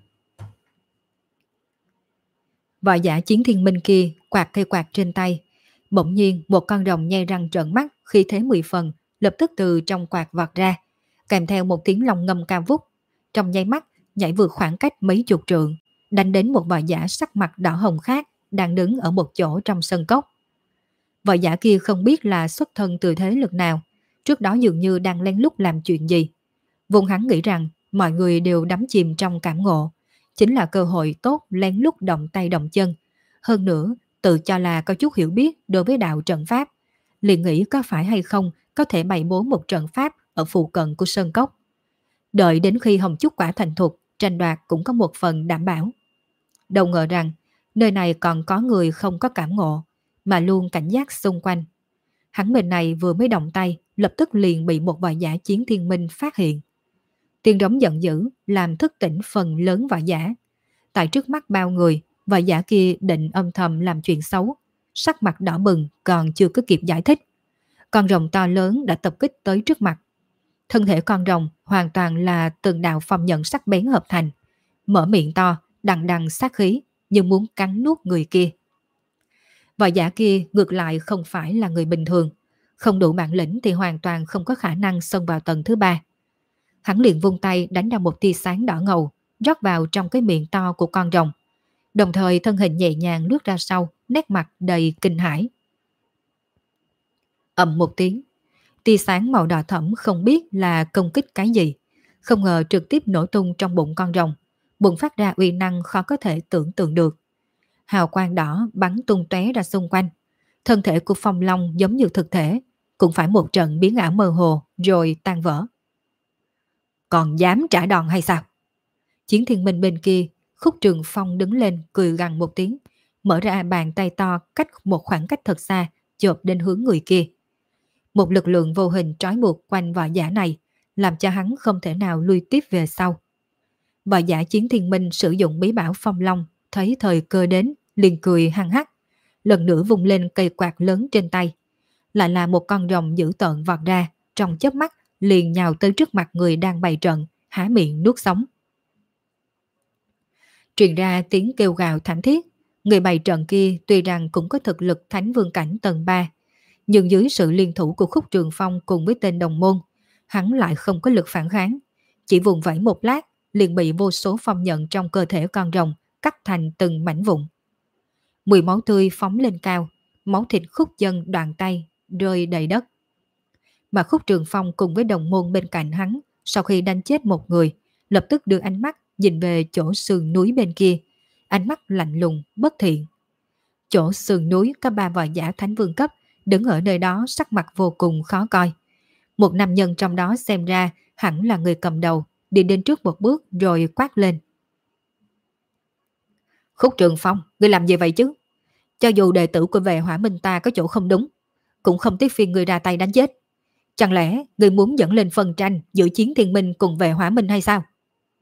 Võ giả Chiến Thiên Minh kia quạt cây quạt trên tay, bỗng nhiên một con rồng nhe răng trợn mắt, khi thế mười phần, lập tức từ trong quạt vọt ra, kèm theo một tiếng long ngâm cao vút, trong nháy mắt nhảy vượt khoảng cách mấy chục trượng, đánh đến một võ giả sắc mặt đỏ hồng khác đang đứng ở một chỗ trong sân cốc. Võ giả kia không biết là xuất thân từ thế lực nào, trước đó dường như đang lén lút làm chuyện gì. Vùng hắn nghĩ rằng mọi người đều đắm chìm trong cảm ngộ, chính là cơ hội tốt lén lút động tay động chân. Hơn nữa, tự cho là có chút hiểu biết đối với đạo trận pháp, liền nghĩ có phải hay không có thể bày bố một trận pháp ở phụ cận của sơn cốc. Đợi đến khi hồng trúc quả thành thục, tranh đoạt cũng có một phần đảm bảo. Đâu ngờ rằng, nơi này còn có người không có cảm ngộ, mà luôn cảnh giác xung quanh. Hắn bên này vừa mới động tay, lập tức liền bị một võ giả Chiến Thiên Minh phát hiện. Tiếng rống giận dữ làm thức tỉnh phần lớn võ giả. Tại trước mắt bao người, võ giả kia định âm thầm làm chuyện xấu, sắc mặt đỏ bừng còn chưa có kịp giải thích. Con rồng to lớn đã tập kích tới trước mặt. Thân thể con rồng hoàn toàn là từng đạo phong nhận sắc bén hợp thành, mở miệng to, đằng đằng sát khí, như muốn cắn nuốt người kia. Võ giả kia ngược lại không phải là người bình thường, không đủ bản lĩnh thì hoàn toàn không có khả năng xông vào tầng thứ ba. Hắn liền vung tay đánh ra một tia sáng đỏ ngầu, rót vào trong cái miệng to của con rồng. Đồng thời thân hình nhẹ nhàng lướt ra sau, nét mặt đầy kinh hãi. Ầm một tiếng, tia sáng màu đỏ thẫm không biết là công kích cái gì, không ngờ trực tiếp nổ tung trong bụng con rồng, bùng phát ra uy năng khó có thể tưởng tượng được. Hào quang đỏ bắn tung tóe ra xung quanh, thân thể của Phong Long giống như thực thể, cũng phải một trận biến ảo mơ hồ rồi tan vỡ. Còn dám trả đòn hay sao? Chiến Thiên Minh bên kia, Khúc Trường Phong đứng lên cười gằn một tiếng, mở ra bàn tay to cách một khoảng cách thật xa, chộp đến hướng người kia. Một lực lượng vô hình trói buộc quanh võ giả này, làm cho hắn không thể nào lui tiếp về sau. Võ giả Chiến Thiên Minh sử dụng bí bảo Phong Long, thấy thời cơ đến, liền cười hăng hắc, lần nữa vung lên cây quạt lớn trên tay. Lại là một con rồng dữ tợn vọt ra, trong chớp mắt liền nhào tới trước mặt người đang bày trận, há miệng nuốt sống. Truyền ra tiếng kêu gào thảm thiết, Người bày trận kia tuy rằng cũng có thực lực thánh vương cảnh tầng ba, nhưng dưới sự liên thủ của Khúc Trường Phong cùng với tên đồng môn, hắn lại không có lực phản kháng. Chỉ vùng vẫy một lát, liền bị vô số phong nhận trong cơ thể con rồng cắt thành từng mảnh vụn. Mùi máu tươi phóng lên cao, máu thịt Khúc Dân đoạn tay rơi đầy đất. Mà Khúc Trường Phong cùng với đồng môn bên cạnh hắn, sau khi đánh chết một người, lập tức đưa ánh mắt nhìn về chỗ sườn núi bên kia, ánh mắt lạnh lùng, bất thiện. Chỗ sườn núi có ba võ giả thánh vương cấp, đứng ở nơi đó sắc mặt vô cùng khó coi. Một nam nhân trong đó xem ra hẳn là người cầm đầu, đi đến trước một bước rồi quát lên. Khúc Trường Phong, ngươi làm gì vậy chứ? Cho dù đệ tử của vệ hỏa minh ta có chỗ không đúng, cũng không tiếc phiền người ra tay đánh chết. Chẳng lẽ ngươi muốn dẫn lên phân tranh giữa chiến thiên minh cùng vệ hỏa minh hay sao?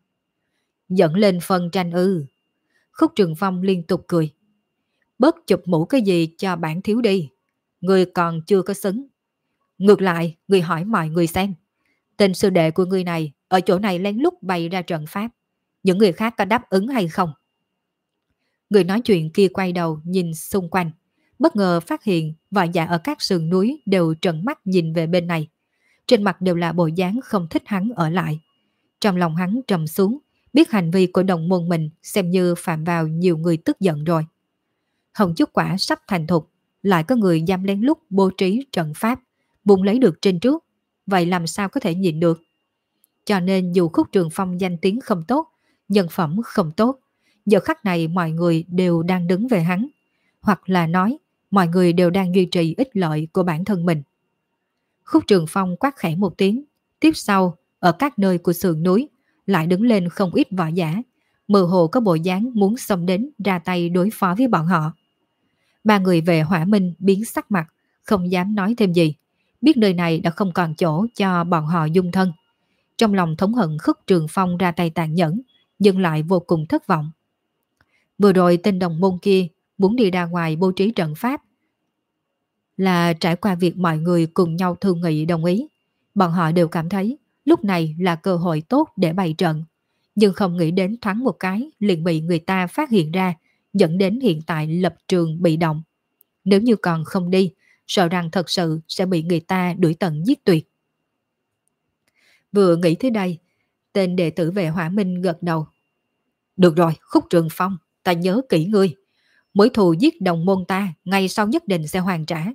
Dẫn lên phân tranh ư? Khúc Trường Phong liên tục cười. Bớt chụp mũ cái gì cho bản thiếu đi. Ngươi còn chưa có xứng. Ngược lại, ngươi hỏi mọi người xem. Tên sư đệ của ngươi này ở chỗ này lén lút bày ra trận pháp. Những người khác có đáp ứng hay không? Người nói chuyện kia quay đầu nhìn xung quanh. Bất ngờ phát hiện võ giả ở các sườn núi đều trợn mắt nhìn về bên này. Trên mặt đều là bộ dáng không thích hắn ở lại. Trong lòng hắn trầm xuống, biết hành vi của đồng môn mình xem như phạm vào nhiều người tức giận rồi. Hồng chút quả sắp thành thục, lại có người dám lén lút bố trí trận pháp, bung lấy được trên trước, vậy làm sao có thể nhịn được? Cho nên dù Khúc Trường Phong danh tiếng không tốt, nhân phẩm không tốt, giờ khắc này mọi người đều đang đứng về hắn, hoặc là nói mọi người đều đang duy trì ích lợi của bản thân mình. Khúc Trường Phong quát khẽ một tiếng, tiếp sau ở các nơi của sườn núi lại đứng lên không ít võ giả, mơ hồ có bộ dáng muốn xông đến ra tay đối phó với bọn họ. Ba người về Hỏa Minh biến sắc mặt, không dám nói thêm gì, biết nơi này đã không còn chỗ cho bọn họ dung thân. Trong lòng thống hận Khúc Trường Phong ra tay tàn nhẫn, nhưng lại vô cùng thất vọng. Vừa rồi tên đồng môn kia muốn đi ra ngoài bố trí trận pháp, là trải qua việc mọi người cùng nhau thương nghị đồng ý. Bọn họ đều cảm thấy lúc này là cơ hội tốt để bày trận, nhưng không nghĩ đến thoáng một cái liền bị người ta phát hiện ra, dẫn đến hiện tại lập trường bị động. Nếu như còn không đi, sợ rằng thật sự sẽ bị người ta đuổi tận giết tuyệt. Vừa nghĩ tới đây, tên đệ tử về Hỏa Minh gật đầu. Được rồi, Khúc Trường Phong, ta nhớ kỹ ngươi. Mối thù giết đồng môn ta, ngày sau nhất định sẽ hoàn trả.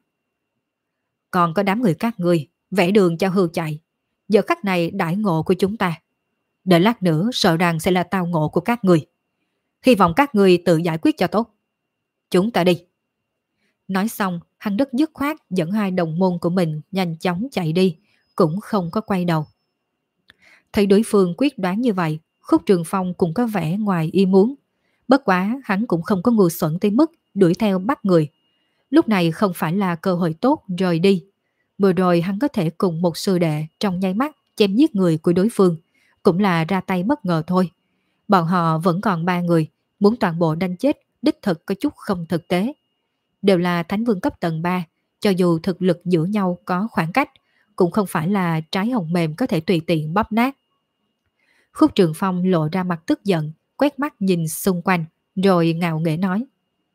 Còn có đám người các ngươi, vẽ đường cho hưu chạy. Giờ khắc này đãi ngộ của chúng ta. Đợi lát nữa sợ rằng sẽ là tao ngộ của các ngươi. Hy vọng các ngươi tự giải quyết cho tốt. Chúng ta đi. Nói xong, hắn rất dứt khoát dẫn hai đồng môn của mình nhanh chóng chạy đi, cũng không có quay đầu. Thấy đối phương quyết đoán như vậy, Khúc Trường Phong cũng có vẻ ngoài ý muốn. Bất quá hắn cũng không có ngu xuẩn tới mức đuổi theo bắt người. Lúc này không phải là cơ hội tốt rời đi. Vừa rồi hắn có thể cùng một sư đệ trong nháy mắt chém giết người của đối phương, cũng là ra tay bất ngờ thôi. Bọn họ vẫn còn ba người, muốn toàn bộ đánh chết đích thực có chút không thực tế. Đều là thánh vương cấp tầng ba, cho dù thực lực giữa nhau có khoảng cách, cũng không phải là trái hồng mềm có thể tùy tiện bóp nát. Khúc Trường Phong lộ ra mặt tức giận, quét mắt nhìn xung quanh, rồi ngạo nghễ nói.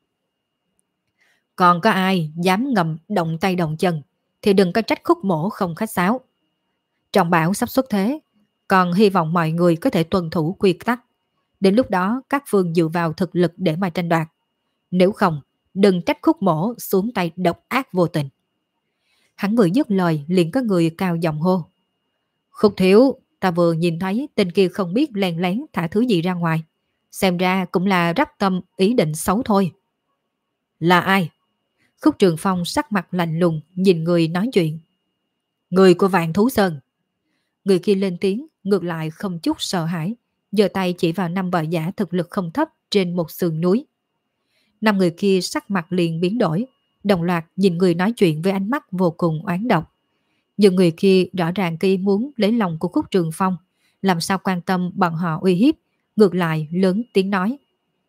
Còn có ai dám ngầm động tay động chân, thì đừng có trách Khúc mỗ không khách sáo. Trọng bảo sắp xuất thế, còn hy vọng mọi người có thể tuân thủ quy tắc. Đến lúc đó các phương dựa vào thực lực để mà tranh đoạt. Nếu không, đừng trách Khúc mỗ xuống tay độc ác vô tình. Hắn vừa dứt lời liền có người cao giọng hô. Khúc thiếu, ta vừa nhìn thấy tên kia không biết lén lén thả thứ gì ra ngoài. Xem ra cũng là rắp tâm ý định xấu thôi. Là ai? Khúc Trường Phong sắc mặt lạnh lùng nhìn người nói chuyện. Người của Vạn Thú Sơn. Người kia lên tiếng, ngược lại không chút sợ hãi, giơ tay chỉ vào năm võ giả thực lực không thấp trên một sườn núi. Năm người kia sắc mặt liền biến đổi, đồng loạt nhìn người nói chuyện với ánh mắt vô cùng oán độc. Nhưng người kia rõ ràng kia muốn lấy lòng của Khúc Trường Phong, làm sao quan tâm bọn họ uy hiếp, ngược lại lớn tiếng nói.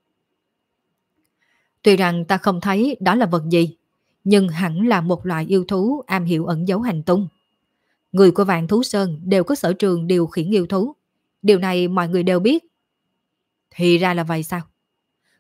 Tuy rằng ta không thấy đó là vật gì, nhưng hẳn là một loại yêu thú am hiểu ẩn giấu hành tung. Người của Vạn Thú Sơn đều có sở trường điều khiển yêu thú. Điều này mọi người đều biết. Thì ra là vậy sao?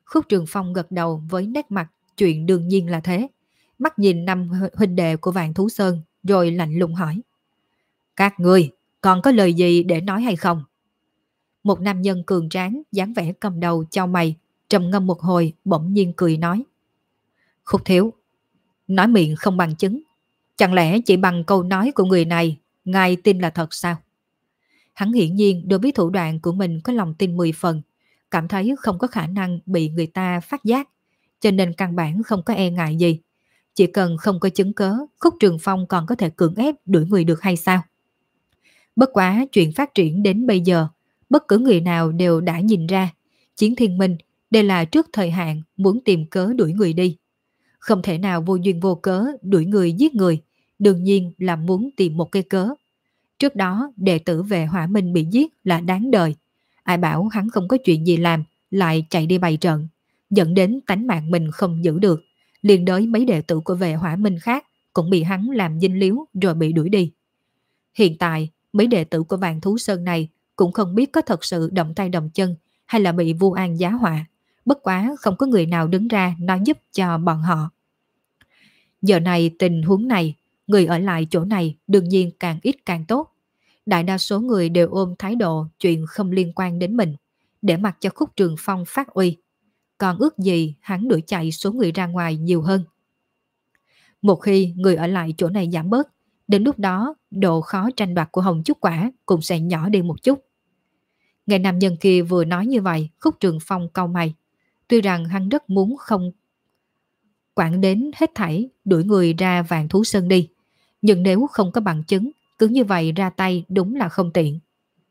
Khúc Trường Phong gật đầu với nét mặt chuyện đương nhiên là thế. Mắt nhìn năm huynh đệ của Vạn Thú Sơn rồi lạnh lùng hỏi. Các ngươi còn có lời gì để nói hay không? Một nam nhân cường tráng dáng vẻ cầm đầu chau mày, trầm ngâm một hồi bỗng nhiên cười nói. Khúc thiếu, nói miệng không bằng chứng. Chẳng lẽ chỉ bằng câu nói của người này ngài tin là thật sao? Hắn hiển nhiên đối với thủ đoạn của mình có lòng tin mười phần, cảm thấy không có khả năng bị người ta phát giác, cho nên căn bản không có e ngại gì. Chỉ cần không có chứng cớ, Khúc Trường Phong còn có thể cưỡng ép đuổi người được hay sao? Bất quá chuyện phát triển đến bây giờ, bất cứ người nào đều đã nhìn ra, Chiến Thiên Minh đây là trước thời hạn muốn tìm cớ đuổi người đi. Không thể nào vô duyên vô cớ đuổi người giết người, đương nhiên là muốn tìm một cái cớ. Trước đó đệ tử về Hỏa Minh bị giết là đáng đời. Ai bảo hắn không có chuyện gì làm, lại chạy đi bày trận, dẫn đến tánh mạng mình không giữ được. Liền đới mấy đệ tử của về Hỏa Minh khác cũng bị hắn làm dinh líu rồi bị đuổi đi. Hiện tại, mấy đệ tử của Vạn Thú Sơn này cũng không biết có thật sự động tay động chân hay là bị vu an giá họa. Bất quá không có người nào đứng ra nói giúp cho bọn họ. Giờ này tình huống này, người ở lại chỗ này đương nhiên càng ít càng tốt. Đại đa số người đều ôm thái độ chuyện không liên quan đến mình, để mặc cho Khúc Trường Phong phát uy. Còn ước gì hắn đuổi chạy số người ra ngoài nhiều hơn. Một khi người ở lại chỗ này giảm bớt, đến lúc đó độ khó tranh đoạt của Hồng Trúc Quả cũng sẽ nhỏ đi một chút. Nghe nam nhân kia vừa nói như vậy, Khúc Trường Phong cau mày. Tuy rằng hắn rất muốn không quản đến hết thảy đuổi người ra Vạn Thú Sơn đi, nhưng nếu không có bằng chứng, cứ như vậy ra tay đúng là không tiện.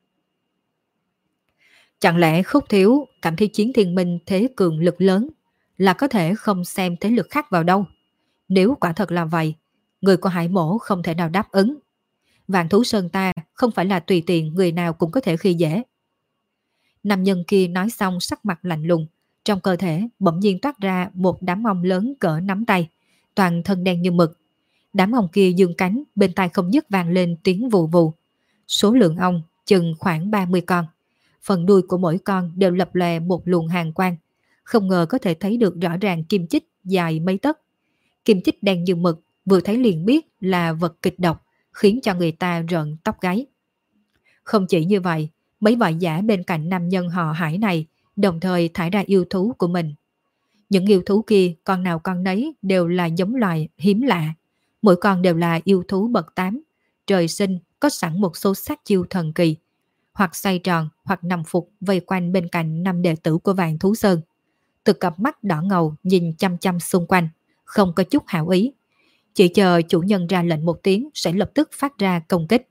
Chẳng lẽ Khúc thiếu cảm thấy Chiến Thiên Minh thế cường lực lớn, là có thể không xem thế lực khác vào đâu? Nếu quả thật là vậy, người của Hải Mổ không thể nào đáp ứng. Vạn Thú Sơn ta không phải là tùy tiện người nào cũng có thể khi dễ. Nam nhân kia nói xong sắc mặt lạnh lùng, trong cơ thể bỗng nhiên toát ra một đám ong lớn cỡ nắm tay, toàn thân đen như mực. Đám ong kia dương cánh, bên tai không dứt vang lên tiếng vù vù. Số lượng ong chừng khoảng ba mươi con. Phần đuôi của mỗi con đều lập lòe một luồng hàn quang. Không ngờ có thể thấy được rõ ràng kim chích dài mấy tấc. Kim chích đen như mực, vừa thấy liền biết là vật kịch độc, khiến cho người ta rợn tóc gáy. Không chỉ như vậy, mấy võ giả bên cạnh nam nhân họ Hải này đồng thời thải ra yêu thú của mình. Những yêu thú kia con nào con nấy đều là giống loài hiếm lạ. Mỗi con đều là yêu thú bậc tám, trời sinh có sẵn một số sát chiêu thần kỳ, hoặc xoay tròn hoặc nằm phục vây quanh bên cạnh năm đệ tử của Vạn Thú Sơn. Từ cặp mắt đỏ ngầu nhìn chăm chăm xung quanh, không có chút hảo ý. Chỉ chờ chủ nhân ra lệnh một tiếng sẽ lập tức phát ra công kích.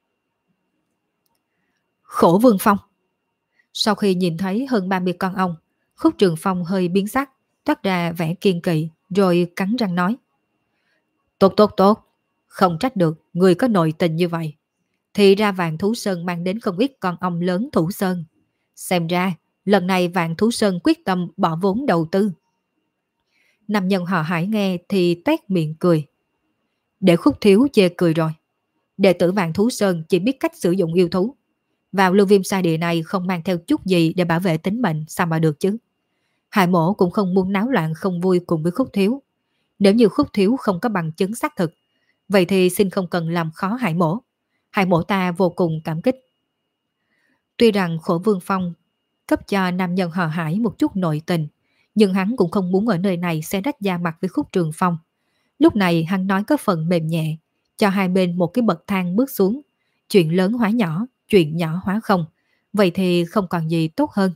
Khổ Vương Phong. Sau khi nhìn thấy hơn ba mươi con ong, Khúc Trường Phong hơi biến sắc, toát ra vẻ kiên kỵ, rồi cắn răng nói. Tốt tốt tốt, không trách được người có nội tình như vậy. Thì ra Vạn Thú Sơn mang đến không ít con ong lớn Thủ Sơn. Xem ra, lần này Vạn Thú Sơn quyết tâm bỏ vốn đầu tư. Nam nhân họ Hải nghe thì tét miệng cười. Để Khúc thiếu chê cười rồi. Đệ tử Vạn Thú Sơn chỉ biết cách sử dụng yêu thú. Vào lưu viêm sa địa này không mang theo chút gì để bảo vệ tính mệnh sao mà được chứ. Hải Mổ cũng không muốn náo loạn không vui cùng với Khúc thiếu. Nếu như Khúc thiếu không có bằng chứng xác thực, vậy thì xin không cần làm khó Hải Mổ. Hải Mổ ta vô cùng cảm kích. Tuy rằng Khổ Vương Phong cấp cho nam nhân họ Hải một chút nội tình, nhưng hắn cũng không muốn ở nơi này xé rách da mặt với Khúc Trường Phong. Lúc này hắn nói có phần mềm nhẹ, cho hai bên một cái bậc thang bước xuống. Chuyện lớn hóa nhỏ, chuyện nhỏ hóa không. Vậy thì không còn gì tốt hơn.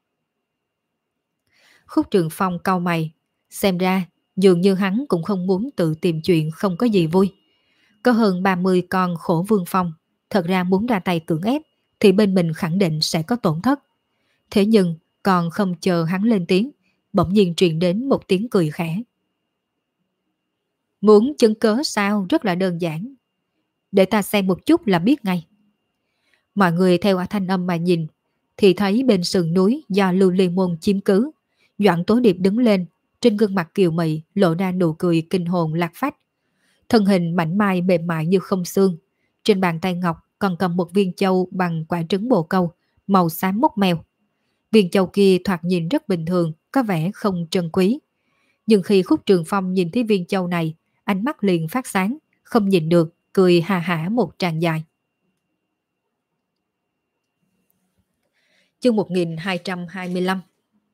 Khúc Trường Phong cau mày, xem ra dường như hắn cũng không muốn tự tìm chuyện không có gì vui. Có hơn ba mươi con Khổ Vương Phong, thật ra muốn ra tay cưỡng ép thì bên mình khẳng định sẽ có tổn thất. Thế nhưng còn không chờ hắn lên tiếng, bỗng nhiên truyền đến một tiếng cười khẽ. Muốn chứng cớ sao rất là đơn giản. Để ta xem một chút là biết ngay. Mọi người theo thanh âm mà nhìn, thì thấy bên sườn núi do Lưu Ly Môn chiếm cứ, Doãn Tố Điệp đứng lên, trên gương mặt kiều mị lộ ra nụ cười kinh hồn lạc phách. Thân hình mảnh mai mềm mại như không xương, trên bàn tay ngọc còn cầm một viên châu bằng quả trứng bồ câu, màu xám mốc mèo. Viên châu kia thoạt nhìn rất bình thường, có vẻ không trân quý. Nhưng khi Khúc Trường Phong nhìn thấy viên châu này, ánh mắt liền phát sáng, không nhìn được, cười hà hả một tràng dài. Chương một nghìn hai trăm hai mươi lăm.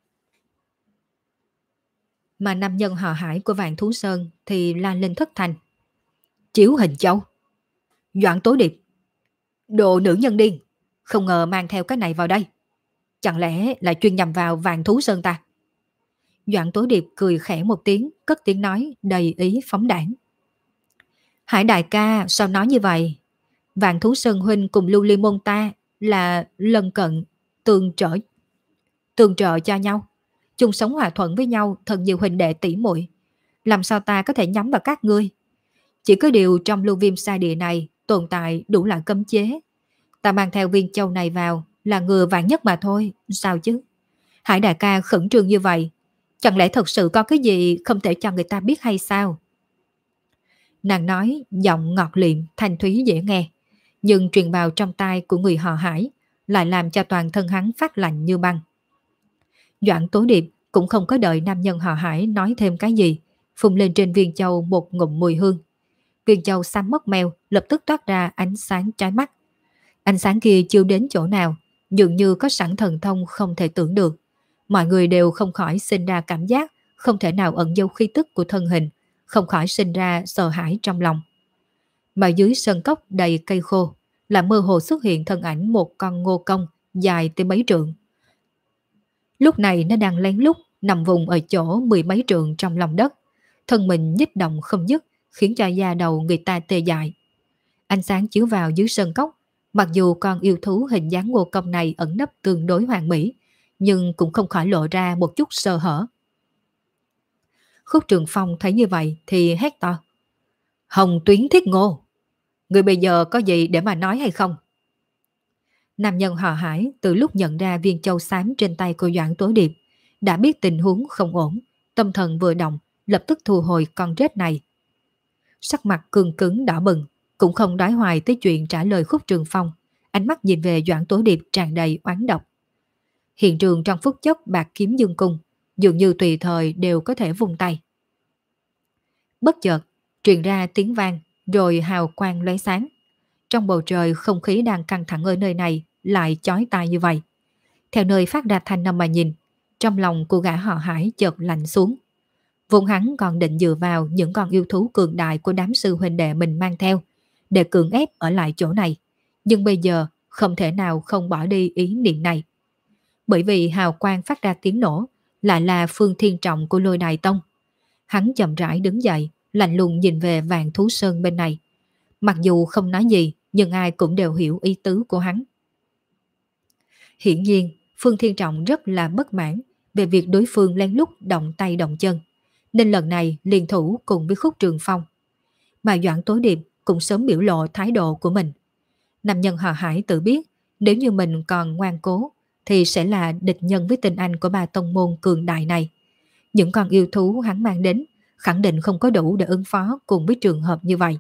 Mà nam nhân họ Hải của Vạn Thú Sơn thì la lên thất thành. Chiếu hình châu, Doãn Tố Điệp, đồ nữ nhân điên, không ngờ mang theo cái này vào đây. Chẳng lẽ là chuyên nhằm vào Vạn Thú Sơn ta? Doãn Tố Điệp cười khẽ một tiếng, cất tiếng nói đầy ý phóng đảng. Hải đại ca sao nói như vậy? Vạn Thú Sơn huynh cùng Lưu Ly môn ta là lân cận, tương trợ, tương trợ cho nhau, chung sống hòa thuận với nhau, thật nhiều huynh đệ tỷ muội. Làm sao ta có thể nhắm vào các ngươi? Chỉ có điều trong lưu viêm sa địa này tồn tại đủ loại cấm chế. Ta mang theo viên châu này vào là ngừa vạn nhất mà thôi, sao chứ? Hải đại ca khẩn trương như vậy, chẳng lẽ thật sự có cái gì không thể cho người ta biết hay sao? Nàng nói giọng ngọt liệm, thanh thúy dễ nghe, nhưng truyền vào trong tai của người họ Hải lại làm cho toàn thân hắn phát lạnh như băng. Doãn Tố Điệp cũng không có đợi nam nhân họ Hải nói thêm cái gì, phun lên trên viên châu một ngụm mùi hương. Viên châu xám mất mèo, lập tức toát ra ánh sáng chói mắt. Ánh sáng kia chiếu đến chỗ nào, dường như có sẵn thần thông không thể tưởng được. Mọi người đều không khỏi sinh ra cảm giác không thể nào ẩn giấu khí tức của thân hình, không khỏi sinh ra sợ hãi trong lòng. Mà dưới sân cốc đầy cây khô, là mơ hồ xuất hiện thân ảnh một con ngô công dài tới mấy trượng. Lúc này nó đang lén lút nằm vùng ở chỗ mười mấy trượng trong lòng đất, thân mình nhích động không dứt, khiến cho da đầu người ta tê dại. Ánh sáng chiếu vào dưới sân cốc, mặc dù con yêu thú hình dáng ngô công này ẩn nấp tương đối hoàn mỹ, nhưng cũng không khỏi lộ ra một chút sơ hở. Khúc Trường Phong thấy như vậy thì hét to. Hồng Tuyến Thiết Ngô, người bây giờ có gì để mà nói hay không? Nam nhân họ Hải từ lúc nhận ra viên châu xám trên tay của Doãn Tố Điệp, đã biết tình huống không ổn, tâm thần vừa động, lập tức thu hồi con rết này. Sắc mặt cương cứng đỏ bừng, cũng không đoái hoài tới chuyện trả lời Khúc Trường Phong, ánh mắt nhìn về Doãn Tố Điệp tràn đầy oán độc. Hiện trường trong phút chốc bạc kiếm dương cung, dường như tùy thời đều có thể vung tay. Bất chợt, truyền ra tiếng vang, rồi hào quang lóe sáng. Trong bầu trời không khí đang căng thẳng ở nơi này lại chói tai như vậy. Theo nơi phát ra thanh âm mà nhìn, trong lòng của gã họ Hải chợt lạnh xuống. Vốn hắn còn định dựa vào những con yêu thú cường đại của đám sư huynh đệ mình mang theo, để cưỡng ép ở lại chỗ này. Nhưng bây giờ không thể nào không bỏ đi ý niệm này. Bởi vì hào quang phát ra tiếng nổ lại là Phương Thiên Trọng của Lôi Đài Tông. Hắn chậm rãi đứng dậy, lạnh lùng nhìn về Vạn Thú Sơn bên này. Mặc dù không nói gì, nhưng ai cũng đều hiểu ý tứ của hắn. Hiển nhiên, Phương Thiên Trọng rất là bất mãn về việc đối phương lén lút động tay động chân, nên lần này liên thủ cùng với Khúc Trường Phong. Mà Doãn Tố Điệp cũng sớm biểu lộ thái độ của mình. Nam nhân họ Hải tự biết, nếu như mình còn ngoan cố, thì sẽ là địch nhân với tình anh của ba tông môn cường đại này. Những con yêu thú hắn mang đến khẳng định không có đủ để ứng phó cùng với trường hợp như vậy.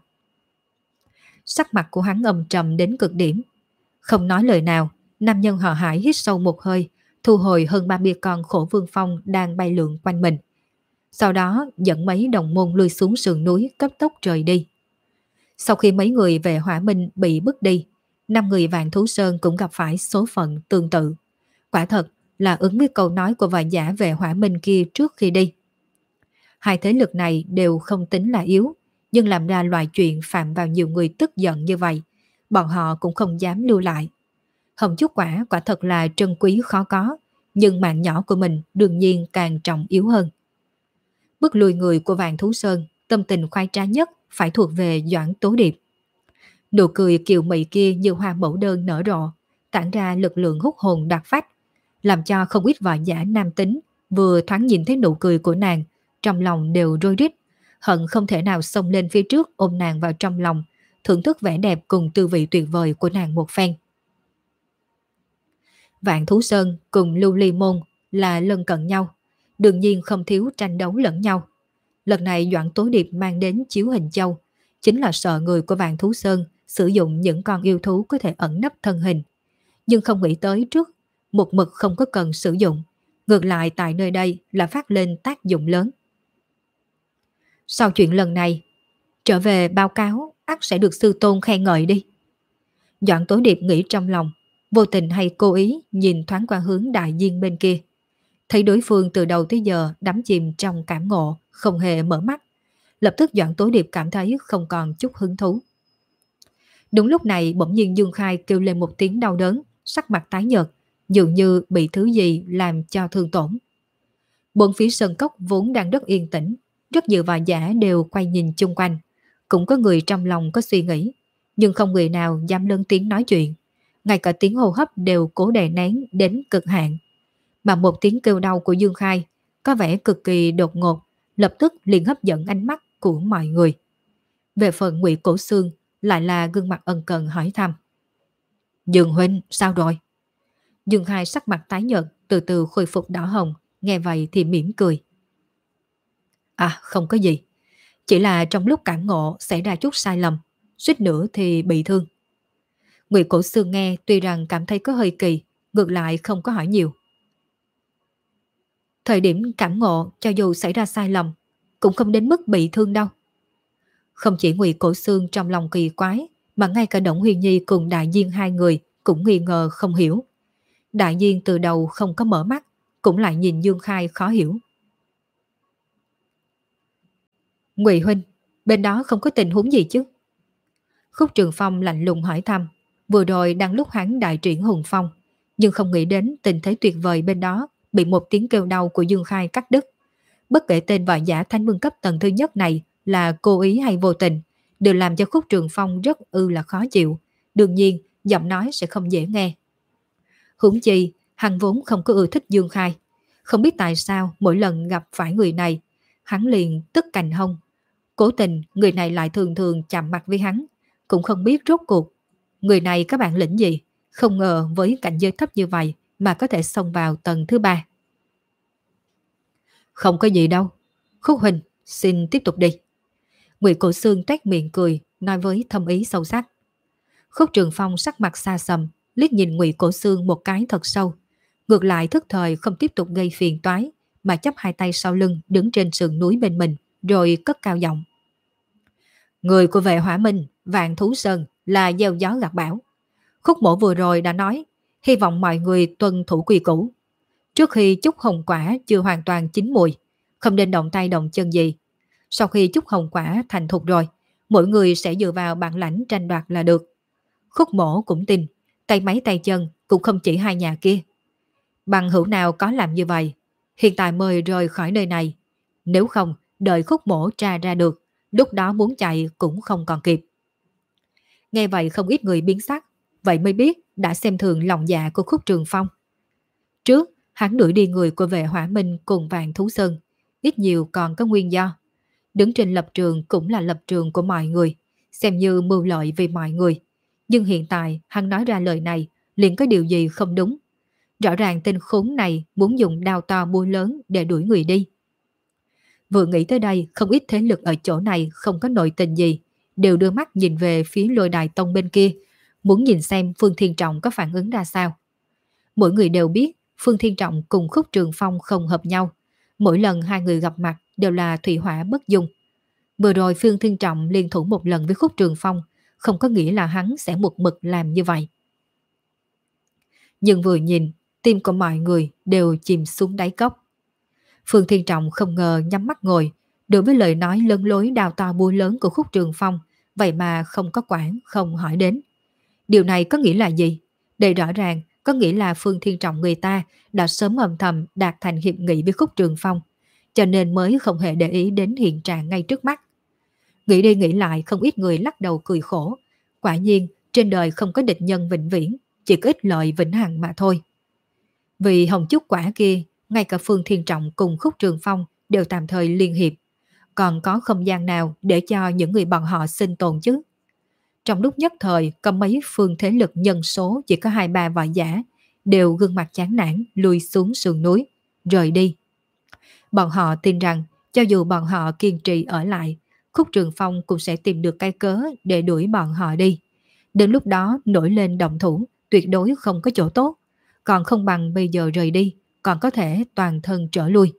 Sắc mặt của hắn âm trầm đến cực điểm. Không nói lời nào, nam nhân họ Hải hít sâu một hơi, thu hồi hơn ba mươi con Khổ Vương Phong đang bay lượn quanh mình. Sau đó dẫn mấy đồng môn lui xuống sườn núi cấp tốc rời đi. Sau khi mấy người về Hỏa Minh bị bước đi, năm người Vạn Thú Sơn cũng gặp phải số phận tương tự. Quả thật là ứng với câu nói của vài giả về Hỏa Minh kia trước khi đi. Hai thế lực này đều không tính là yếu, nhưng làm ra loại chuyện phạm vào nhiều người tức giận như vậy, bọn họ cũng không dám lưu lại. Hồng Trúc Quả quả thật là trân quý khó có, nhưng mạng nhỏ của mình đương nhiên càng trọng yếu hơn. Bước lùi người của Vạn Thú Sơn, tâm tình khoái trá nhất phải thuộc về Doãn Tố Điệp. Nụ cười kiều mị kia như hoa mẫu đơn nở rộ, tản ra lực lượng hút hồn đặc phách, làm cho không ít võ giả nam tính vừa thoáng nhìn thấy nụ cười của nàng, trong lòng đều rối rít, hận không thể nào xông lên phía trước ôm nàng vào trong lòng, thưởng thức vẻ đẹp cùng tư vị tuyệt vời của nàng một phen. Vạn Thú Sơn cùng Lưu Ly Môn là lân cận nhau, đương nhiên không thiếu tranh đấu lẫn nhau. Lần này Doãn Tố Điệp mang đến chiếu hình châu, chính là sợ người của Vạn Thú Sơn sử dụng những con yêu thú có thể ẩn nấp thân hình. Nhưng không nghĩ tới trước, một mực không có cần sử dụng, Ngược lại tại nơi đây là phát lên tác dụng lớn. Sau chuyện lần này, trở về báo cáo ắt sẽ được sư tôn khen ngợi đi. Doãn Tối Điệp nghĩ trong lòng, vô tình hay cố ý nhìn thoáng qua hướng đại viên bên kia. Thấy đối phương từ đầu tới giờ đắm chìm trong cảm ngộ, không hề mở mắt. Lập tức Doãn Tối Điệp cảm thấy không còn chút hứng thú. Đúng lúc này bỗng nhiên Dương Khai kêu lên một tiếng đau đớn, sắc mặt tái nhợt, dường như bị thứ gì làm cho thương tổn. Bốn phía sân cốc vốn đang rất yên tĩnh, rất nhiều võ giả đều quay nhìn chung quanh. Cũng có người trong lòng có suy nghĩ, nhưng không người nào dám lớn tiếng nói chuyện. Ngay cả tiếng hô hấp đều cố đè nén đến cực hạn. Mà một tiếng kêu đau của Dương Khai có vẻ cực kỳ đột ngột, lập tức liền hấp dẫn ánh mắt của mọi người. Về phần Ngụy Cổ Xương lại là gương mặt ân cần hỏi thăm. Dương huynh sao rồi? Dương Khai sắc mặt tái nhợt, từ từ khôi phục đỏ hồng, nghe vậy thì mỉm cười. À không có gì, chỉ là trong lúc cảm ngộ xảy ra chút sai lầm, suýt nữa thì bị thương. Ngụy Cổ Xương nghe tuy rằng cảm thấy có hơi kỳ, ngược lại không có hỏi nhiều. Thời điểm cảm ngộ cho dù xảy ra sai lầm, cũng không đến mức bị thương đâu. Không chỉ Ngụy Cổ Xương trong lòng kỳ quái, mà ngay cả Đổng Huyền Nhi cùng Đại Diên hai người cũng nghi ngờ không hiểu. Đại Diên từ đầu không có mở mắt, cũng lại nhìn Dương Khai khó hiểu. Ngụy huynh, bên đó không có tình huống gì chứ? Khúc Trường Phong lạnh lùng hỏi thăm. Vừa rồi đang lúc hắn đại triển hùng phong, nhưng không nghĩ đến tình thế tuyệt vời bên đó bị một tiếng kêu đau của Dương Khai cắt đứt. Bất kể tên võ giả thánh vương cấp tầng thứ nhất này là cố ý hay vô tình, đều làm cho Khúc Trường Phong rất ư là khó chịu. Đương nhiên, giọng nói sẽ không dễ nghe. Huống chi, hắn vốn không có ưa thích Dương Khai. Không biết tại sao mỗi lần gặp phải người này, hắn liền tức cành hông. Cố tình người này lại thường thường chạm mặt với hắn, cũng không biết rốt cuộc người này có bản lĩnh gì, không ngờ với cảnh giới thấp như vậy mà có thể xông vào tầng thứ ba. Không có gì đâu, Khúc huynh, xin tiếp tục đi. Ngụy Cổ Xương toét miệng cười, nói với thâm ý sâu sắc. Khúc Trường Phong sắc mặt xa sầm, liếc nhìn Ngụy Cổ Xương một cái thật sâu, ngược lại thức thời không tiếp tục gây phiền toái, mà chắp hai tay sau lưng đứng trên sườn núi bên mình, rồi cất cao giọng. Người của Vệ Hỏa Minh, Vạn Thú Sơn là gieo gió gặt bão. Khúc mổ vừa rồi đã nói, hy vọng mọi người tuân thủ quy củ. Trước khi chúc hồng quả chưa hoàn toàn chín mùi, không nên động tay động chân gì. Sau khi chúc hồng quả thành thục rồi, mỗi người sẽ dựa vào bản lãnh tranh đoạt là được. Khúc mổ cũng tin, tay máy tay chân cũng không chỉ hai nhà kia. Bằng hữu nào có làm như vậy, hiện tại mời rời khỏi nơi này. Nếu không, đợi Khúc mổ tra ra được, lúc đó muốn chạy cũng không còn kịp. Nghe vậy không ít người biến sắc, vậy mới biết đã xem thường lòng dạ của Khúc Trường Phong. Trước, hắn đuổi đi người của Vệ Hỏa Minh cùng Vạn Thú Sơn, ít nhiều còn có nguyên do. Đứng trên lập trường cũng là lập trường của mọi người, xem như mưu lợi vì mọi người. Nhưng hiện tại hắn nói ra lời này, liền có điều gì không đúng. Rõ ràng tên khốn này muốn dùng đao to búa lớn để đuổi người đi. Vừa nghĩ tới đây, không ít thế lực ở chỗ này không có nội tình gì, đều đưa mắt nhìn về phía Lôi Đài Tông bên kia, muốn nhìn xem Phương Thiên Trọng có phản ứng ra sao. Mỗi người đều biết Phương Thiên Trọng cùng Khúc Trường Phong không hợp nhau. Mỗi lần hai người gặp mặt đều là thủy hỏa bất dung. Vừa rồi Phương Thiên Trọng liên thủ một lần với Khúc Trường Phong, không có nghĩa là hắn sẽ một mực làm như vậy. Nhưng vừa nhìn, tim của mọi người đều chìm xuống đáy cốc. Phương Thiên Trọng không ngờ nhắm mắt ngồi, đối với lời nói lân lối đào to búa lớn của Khúc Trường Phong, vậy mà không có quản, không hỏi đến. Điều này có nghĩa là gì? Đây rõ ràng có nghĩa là Phương Thiên Trọng người ta đã sớm âm thầm đạt thành hiệp nghị với Khúc Trường Phong, cho nên mới không hề để ý đến hiện trạng ngay trước mắt. Nghĩ đi nghĩ lại không ít người lắc đầu cười khổ. Quả nhiên trên đời không có địch nhân vĩnh viễn, chỉ có ích lợi vĩnh hằng mà thôi. Vì hồng chúc quả kia, ngay cả Phương Thiên Trọng cùng Khúc Trường Phong đều tạm thời liên hiệp. Còn có không gian nào để cho những người bọn họ sinh tồn chứ? Trong lúc nhất thời có mấy phương thế lực nhân số chỉ có hai ba võ giả, đều gương mặt chán nản lùi xuống sườn núi, rời đi. Bọn họ tin rằng cho dù bọn họ kiên trì ở lại, Khúc Trường Phong cũng sẽ tìm được cái cớ để đuổi bọn họ đi. Đến lúc đó nổi lên động thủ, tuyệt đối không có chỗ tốt, còn không bằng bây giờ rời đi, còn có thể toàn thân trở lui.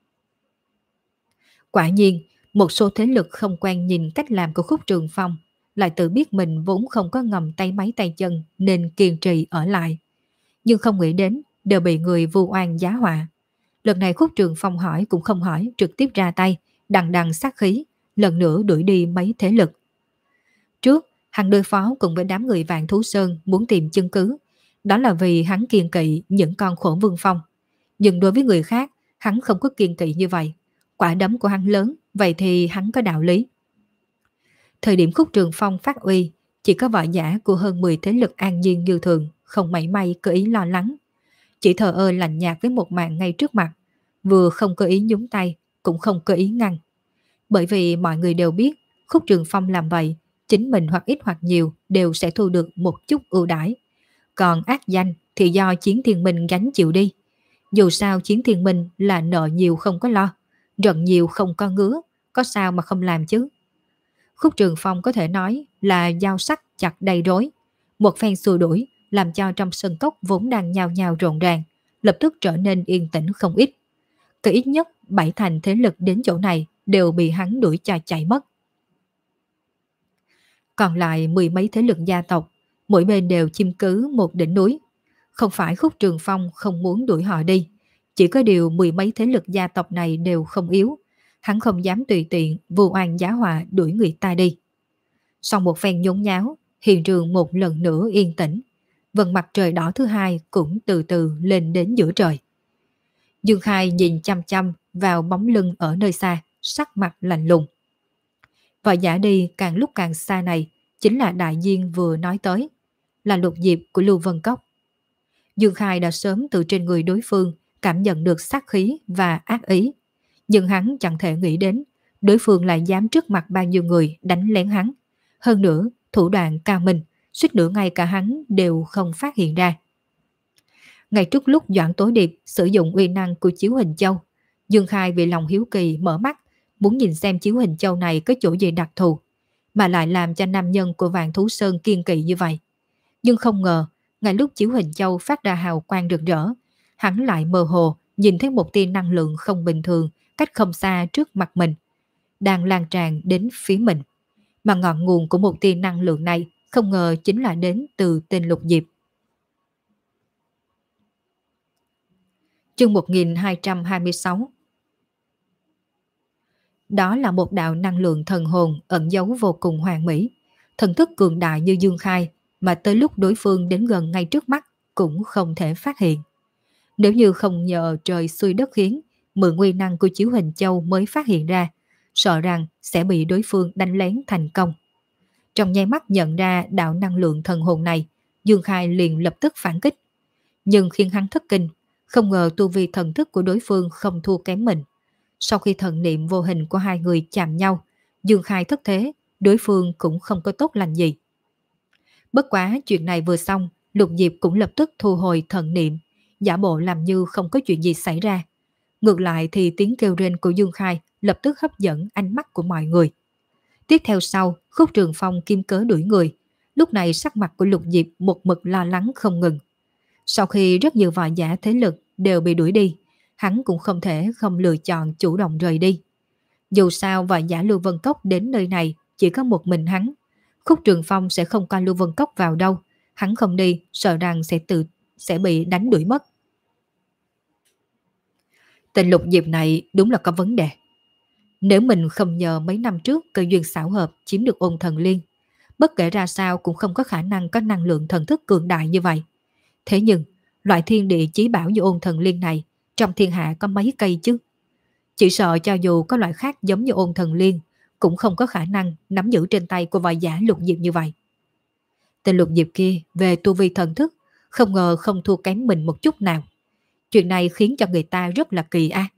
Quả nhiên, một số thế lực không quen nhìn cách làm của Khúc Trường Phong, lại tự biết mình vốn không có ngầm tay máy tay chân nên kiên trì ở lại. Nhưng không nghĩ đến đều bị người vu oan giá họa. Lần này Khúc Trường Phong hỏi cũng không hỏi, trực tiếp ra tay, đằng đằng sát khí, lần nữa đuổi đi mấy thế lực. Trước, hắn đối phó cùng với đám người Vạn Thú Sơn muốn tìm chứng cứ, đó là vì hắn kiêng kỵ những con khổ vương phong. Nhưng đối với người khác, hắn không có kiêng kỵ như vậy. Quả đấm của hắn lớn, vậy thì hắn có đạo lý. Thời điểm Khúc Trường Phong phát uy, chỉ có võ giả của hơn mười thế lực an nhiên như thường, không mảy may cơ ý lo lắng. Chỉ thờ ơ lạnh nhạt với một màn ngay trước mặt, vừa không cơ ý nhúng tay, cũng không cơ ý ngăn. Bởi vì mọi người đều biết, Khúc Trường Phong làm vậy, chính mình hoặc ít hoặc nhiều đều sẽ thu được một chút ưu đãi. Còn ác danh thì do Chiến Thiên Minh gánh chịu đi. Dù sao Chiến Thiên Minh là nợ nhiều không có lo, giận nhiều không có ngứa, có sao mà không làm chứ. Khúc Trường Phong có thể nói là dao sắc chặt đầy rối. Một phen xua đuổi làm cho trong sân cốc vốn đang nhào nhào rộn ràng, lập tức trở nên yên tĩnh không ít. Cứ ít nhất bảy thành thế lực đến chỗ này đều bị hắn đuổi cho chạy mất. Còn lại mười mấy thế lực gia tộc, mỗi bên đều chiếm cứ một đỉnh núi. Không phải Khúc Trường Phong không muốn đuổi họ đi, chỉ có điều mười mấy thế lực gia tộc này đều không yếu. Hắn không dám tùy tiện vu oan giá họa đuổi người ta đi. Sau một phen nhốn nháo, hiện trường một lần nữa yên tĩnh. Vầng mặt trời đỏ thứ hai cũng từ từ lên đến giữa trời. Dương Khai nhìn chăm chăm vào bóng lưng ở nơi xa, sắc mặt lạnh lùng. Và giả đi càng lúc càng xa này chính là đại viên vừa nói tới, là Lục Diệp của Lưu Vân Cốc. Dương Khai đã sớm từ trên người đối phương cảm nhận được sát khí và ác ý, nhưng hắn chẳng thể nghĩ đến đối phương lại dám trước mặt bao nhiêu người đánh lén hắn. Hơn nữa, thủ đoạn cao minh, suýt nữa ngay cả hắn đều không phát hiện ra. Ngay trước lúc Doãn Tối Điệp sử dụng uy năng của chiếu hình châu, Dương Khai vì lòng hiếu kỳ mở mắt, muốn nhìn xem chiếu hình châu này có chỗ gì đặc thù, mà lại làm cho nam nhân của Vạn Thú Sơn kiên kỵ như vậy. Nhưng không ngờ, ngay lúc chiếu hình châu phát ra hào quang rực rỡ, hắn lại mơ hồ nhìn thấy một tia năng lượng không bình thường cách không xa trước mặt mình, đang lan tràn đến phía mình. Mà ngọn nguồn của một tia năng lượng này không ngờ chính là đến từ tên Lục Diệp. Chương một nghìn hai trăm hai mươi sáu. Đó là một đạo năng lượng thần hồn ẩn giấu vô cùng hoàn mỹ, thần thức cường đại như Dương Khai, mà tới lúc đối phương đến gần ngay trước mắt cũng không thể phát hiện. Nếu như không nhờ trời xuôi đất khiến, mượn nguy năng của chiếu hình châu mới phát hiện ra, sợ rằng sẽ bị đối phương đánh lén thành công. Trong nháy mắt nhận ra đạo năng lượng thần hồn này, Dương Khai liền lập tức phản kích. Nhưng khiến hắn thất kinh, không ngờ tu vi thần thức của đối phương không thua kém mình. Sau khi thần niệm vô hình của hai người chạm nhau, Dương Khai thất thế, đối phương cũng không có tốt lành gì. Bất quá chuyện này vừa xong, Lục Diệp cũng lập tức thu hồi thần niệm, giả bộ làm như không có chuyện gì xảy ra. Ngược lại thì tiếng kêu rên của Dương Khai lập tức hấp dẫn ánh mắt của mọi người. Tiếp theo sau, Khúc Trường Phong kim cớ đuổi người. Lúc này sắc mặt của Lục Diệp một mực lo lắng không ngừng. Sau khi rất nhiều võ giả thế lực đều bị đuổi đi, hắn cũng không thể không lựa chọn chủ động rời đi. Dù sao võ giả Lưu Vân Cốc đến nơi này chỉ có một mình hắn. Khúc Trường Phong sẽ không coi Lưu Vân Cốc vào đâu. Hắn không đi, sợ rằng sẽ tự sẽ bị đánh đuổi mất. Tên Lục Diệp này đúng là có vấn đề. Nếu mình không nhờ mấy năm trước cơ duyên xảo hợp chiếm được ôn thần liên, bất kể ra sao cũng không có khả năng có năng lượng thần thức cường đại như vậy. Thế nhưng, loại thiên địa chí bảo như ôn thần liên này, trong thiên hạ có mấy cây chứ? Chỉ sợ cho dù có loại khác giống như ôn thần liên, cũng không có khả năng nắm giữ trên tay của võ giả Lục Diệp như vậy. Tên Lục Diệp kia về tu vi thần thức, không ngờ không thua kém mình một chút nào. Chuyện này khiến cho người ta rất là kỳ a.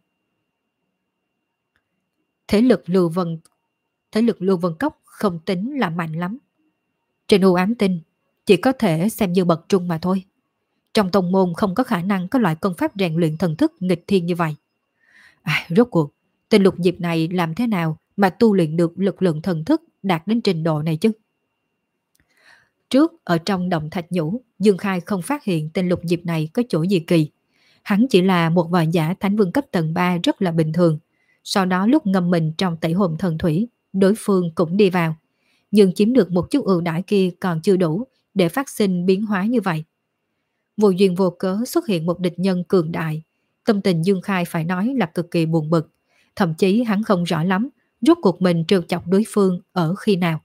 Thế lực Lưu Vân Thế lực Lưu Vân Cốc không tính là mạnh lắm. Trên u ám tinh chỉ có thể xem như bậc trung mà thôi. Trong tông môn không có khả năng có loại công pháp rèn luyện thần thức nghịch thiên như vậy. À, rốt cuộc tên Lục Diệp này làm thế nào mà tu luyện được lực lượng thần thức đạt đến trình độ này chứ? Trước ở trong động thạch nhũ, Dương Khai không phát hiện tên Lục Diệp này có chỗ gì kỳ. Hắn chỉ là một võ giả thánh vương cấp tầng ba rất là bình thường. Sau đó lúc ngâm mình trong tẩy hồn thần thủy, đối phương cũng đi vào. Nhưng chiếm được một chút ưu đãi kia còn chưa đủ để phát sinh biến hóa như vậy. Vô duyên vô cớ xuất hiện một địch nhân cường đại. Tâm tình Dương Khai phải nói là cực kỳ buồn bực. Thậm chí hắn không rõ lắm rốt cuộc mình trêu chọc đối phương ở khi nào.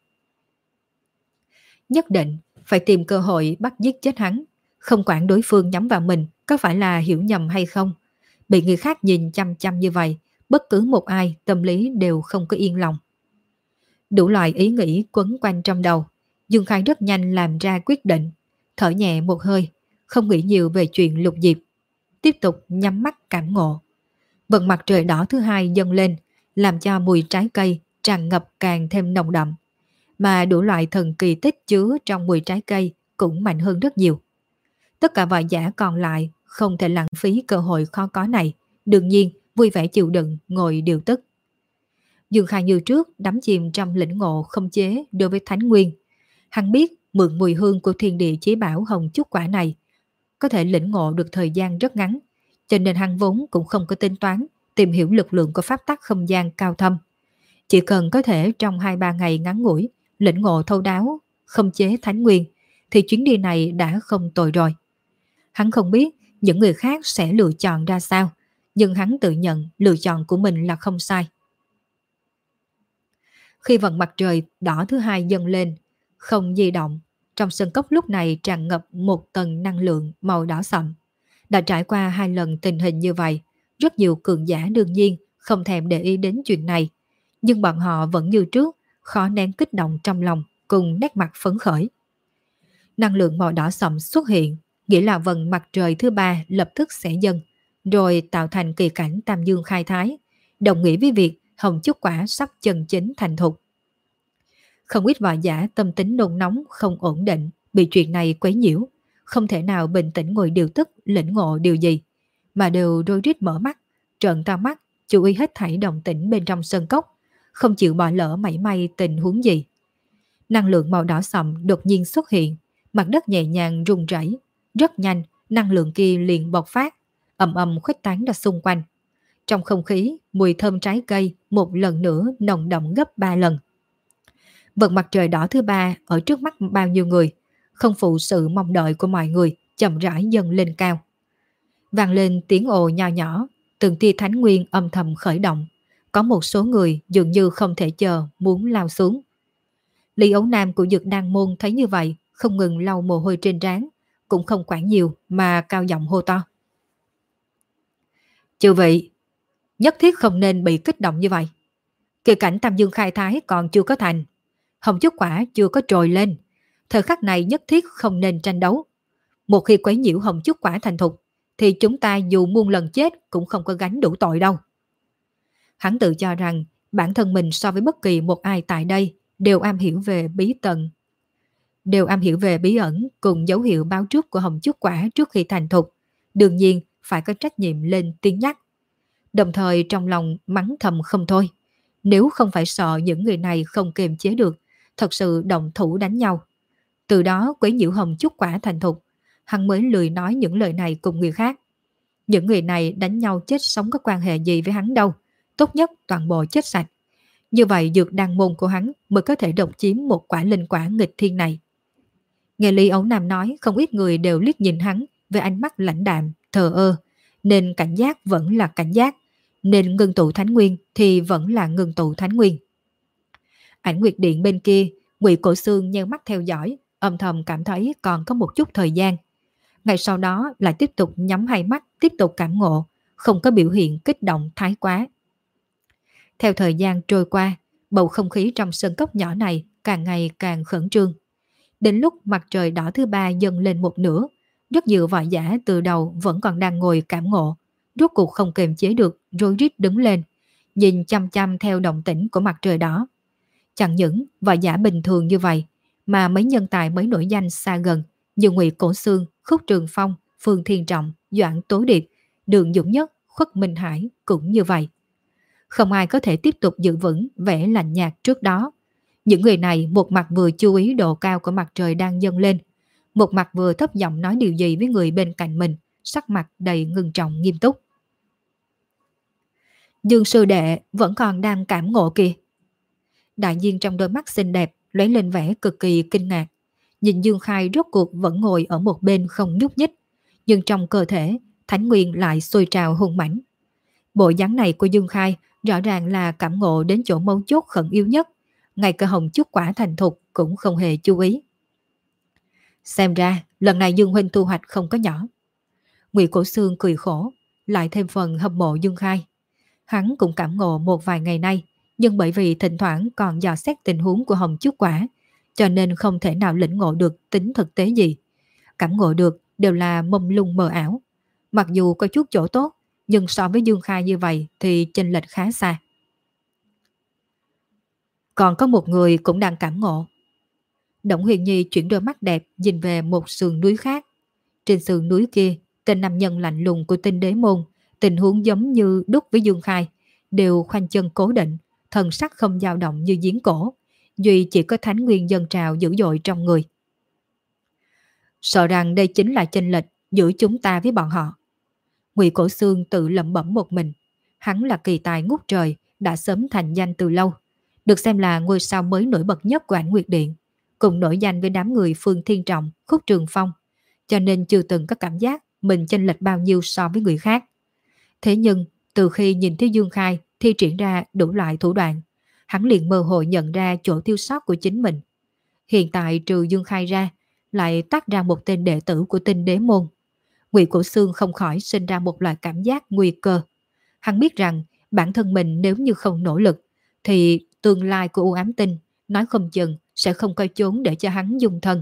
Nhất định phải tìm cơ hội bắt giết chết hắn. Không quản đối phương nhắm vào mình có phải là hiểu nhầm hay không. Bị người khác nhìn chăm chăm như vậy, bất cứ một ai tâm lý đều không có yên lòng. Đủ loại ý nghĩ quấn quanh trong đầu. Dương Khai rất nhanh làm ra quyết định. Thở nhẹ một hơi, không nghĩ nhiều về chuyện Lục Diệp. Tiếp tục nhắm mắt cảm ngộ. Vầng mặt trời đỏ thứ hai dâng lên, làm cho mùi trái cây tràn ngập càng thêm nồng đậm. Mà đủ loại thần kỳ tích chứa trong mùi trái cây cũng mạnh hơn rất nhiều. Tất cả võ giả còn lại không thể lãng phí cơ hội khó có này, đương nhiên vui vẻ chịu đựng ngồi điều tức. Dương Khai như trước đắm chìm trong lĩnh ngộ không chế đối với Thánh Nguyên. Hắn biết mượn mùi hương của thiên địa chí bảo hồng chúc quả này có thể lĩnh ngộ được thời gian rất ngắn, cho nên hắn vốn cũng không có tính toán tìm hiểu lực lượng của pháp tắc không gian cao thâm. Chỉ cần có thể trong hai ba ngày ngắn ngủi lĩnh ngộ thấu đáo không chế Thánh Nguyên thì chuyến đi này đã không tồi rồi. Hắn không biết những người khác sẽ lựa chọn ra sao, nhưng hắn tự nhận lựa chọn của mình là không sai. Khi vầng mặt trời đỏ thứ hai dâng lên, không di động, trong sân cốc lúc này tràn ngập một tầng năng lượng màu đỏ sậm. Đã trải qua hai lần tình hình như vậy, rất nhiều cường giả đương nhiên không thèm để ý đến chuyện này, nhưng bọn họ vẫn như trước, khó nén kích động trong lòng cùng nét mặt phấn khởi. Năng lượng màu đỏ sậm xuất hiện, nghĩa là vầng mặt trời thứ ba lập tức sẽ dâng, rồi tạo thành kỳ cảnh Tam Dương khai thái, đồng nghĩa với việc hồng chúc quả sắp chân chính thành thục. Không ít võ giả tâm tính nôn nóng không ổn định, bị chuyện này quấy nhiễu, không thể nào bình tĩnh ngồi điều tức lĩnh ngộ điều gì, mà đều rối rít mở mắt, trợn to mắt, chú ý hết thảy động tĩnh bên trong sân cốc, không chịu bỏ lỡ mảy may tình huống gì. Năng lượng màu đỏ sậm đột nhiên xuất hiện, mặt đất nhẹ nhàng rung rẩy, rất nhanh, năng lượng kia liền bộc phát, ầm ầm khuếch tán ra xung quanh. Trong không khí, mùi thơm trái cây một lần nữa nồng đậm gấp ba lần. Vầng mặt trời đỏ thứ ba ở trước mắt bao nhiêu người, không phụ sự mong đợi của mọi người, chậm rãi dâng lên cao. Vang lên tiếng ồ nho nhỏ, từng tia thánh nguyên âm thầm khởi động. Có một số người dường như không thể chờ muốn lao xuống. Lý Ấu Nam của Dược Đan Môn thấy như vậy, không ngừng lau mồ hôi trên trán, cũng không quản nhiều mà cao giọng hô to. Chư vị, nhất thiết không nên bị kích động như vậy. Kỳ cảnh Tam Dương khai thái còn chưa có thành, hồng chúc quả chưa có trồi lên, thời khắc này nhất thiết không nên tranh đấu. Một khi quấy nhiễu hồng chúc quả thành thục, thì chúng ta dù muôn lần chết cũng không có gánh đủ tội đâu. Hắn tự cho rằng bản thân mình so với bất kỳ một ai tại đây đều am hiểu về bí tận, đều am hiểu về bí ẩn cùng dấu hiệu báo trước của hồng chúc quả trước khi thành thục, đương nhiên phải có trách nhiệm lên tiếng nhắc. Đồng thời trong lòng mắng thầm không thôi, nếu không phải sợ những người này không kiềm chế được, thật sự động thủ đánh nhau. Từ đó quấy nhiễu hồng chúc quả thành thục, hắn mới lười nói những lời này cùng người khác. Những người này đánh nhau chết sống có quan hệ gì với hắn đâu, tốt nhất toàn bộ chết sạch. Như vậy Dược Đan Môn của hắn mới có thể độc chiếm một quả linh quả nghịch thiên này. Nghe Lý Ấu Nam nói, không ít người đều liếc nhìn hắn với ánh mắt lãnh đạm, thờ ơ, nên cảnh giác vẫn là cảnh giác, nên ngưng tụ thánh nguyên thì vẫn là ngưng tụ thánh nguyên. Ảnh Nguyệt Điện bên kia, Ngụy Cổ Xương nheo mắt theo dõi, âm thầm cảm thấy còn có một chút thời gian. Ngày sau đó lại tiếp tục nhắm hai mắt, tiếp tục cảm ngộ, không có biểu hiện kích động thái quá. Theo thời gian trôi qua, bầu không khí trong sân cốc nhỏ này càng ngày càng khẩn trương. Đến lúc mặt trời đỏ thứ ba dâng lên một nửa, rất nhiều võ giả từ đầu vẫn còn đang ngồi cảm ngộ, rốt cuộc không kiềm chế được, rối rít đứng lên, nhìn chăm chăm theo động tĩnh của mặt trời đỏ. Chẳng những võ giả bình thường như vậy, mà mấy nhân tài mới nổi danh xa gần như Ngụy Cổ Xương, Khúc Trường Phong, Phương Thiên Trọng, Doãn Tố Điệp, Đường Dũng Nhất, Khuất Minh Hải cũng như vậy. Không ai có thể tiếp tục giữ vững vẻ lạnh nhạt trước đó. Những người này một mặt vừa chú ý độ cao của mặt trời đang dâng lên, một mặt vừa thấp giọng nói điều gì với người bên cạnh mình, sắc mặt đầy ngưng trọng nghiêm túc. Dương sư đệ vẫn còn đang cảm ngộ kìa. Đại nhiên trong đôi mắt xinh đẹp lóe lên vẻ cực kỳ kinh ngạc, nhìn Dương Khai rốt cuộc vẫn ngồi ở một bên không nhúc nhích, nhưng trong cơ thể thánh nguyên lại sôi trào hung mãnh. Bộ dáng này của Dương Khai rõ ràng là cảm ngộ đến chỗ mấu chốt khẩn yếu nhất, ngay cả hồng chút quả thành thục cũng không hề chú ý. Xem ra lần này Dương huynh thu hoạch không có nhỏ. Ngụy Cổ Xương cười khổ, lại thêm phần hâm mộ Dương Khai. Hắn cũng cảm ngộ một vài ngày nay, nhưng bởi vì thỉnh thoảng còn dò xét tình huống của hồng chút quả, cho nên không thể nào lĩnh ngộ được tính thực tế gì. Cảm ngộ được đều là mông lung mờ ảo. Mặc dù có chút chỗ tốt, nhưng so với Dương Khai như vậy thì chênh lệch khá xa. Còn có một người cũng đang cảm ngộ. Đổng Huyền Nhi chuyển đôi mắt đẹp nhìn về một sườn núi khác. Trên sườn núi kia, tên nam nhân lạnh lùng của Tinh Đế Môn, tình huống giống như đúc với Dương Khai, đều khoanh chân cố định, thần sắc không dao động như giếng cổ, duy chỉ có thánh nguyên dâng trào dữ dội trong người. Sợ rằng đây chính là chênh lệch giữa chúng ta với bọn họ. Ngụy Cổ Xương tự lẩm bẩm một mình, hắn là kỳ tài ngút trời, đã sớm thành danh từ lâu, được xem là ngôi sao mới nổi bật nhất của Ảnh Nguyệt Điện, cùng nổi danh với đám người Phương Thiên Trọng, Khúc Trường Phong, cho nên chưa từng có cảm giác mình chênh lệch bao nhiêu so với người khác. Thế nhưng, từ khi nhìn thấy Dương Khai thi triển ra đủ loại thủ đoạn, hắn liền mơ hồ nhận ra chỗ thiếu sót của chính mình. Hiện tại trừ Dương Khai ra, lại tách ra một tên đệ tử của Tinh Đế Môn. Ngụy Cổ Xương không khỏi sinh ra một loại cảm giác nguy cơ. Hắn biết rằng bản thân mình nếu như không nỗ lực, thì tương lai của U Ám Tinh nói không chừng sẽ không có chốn để cho hắn dung thân.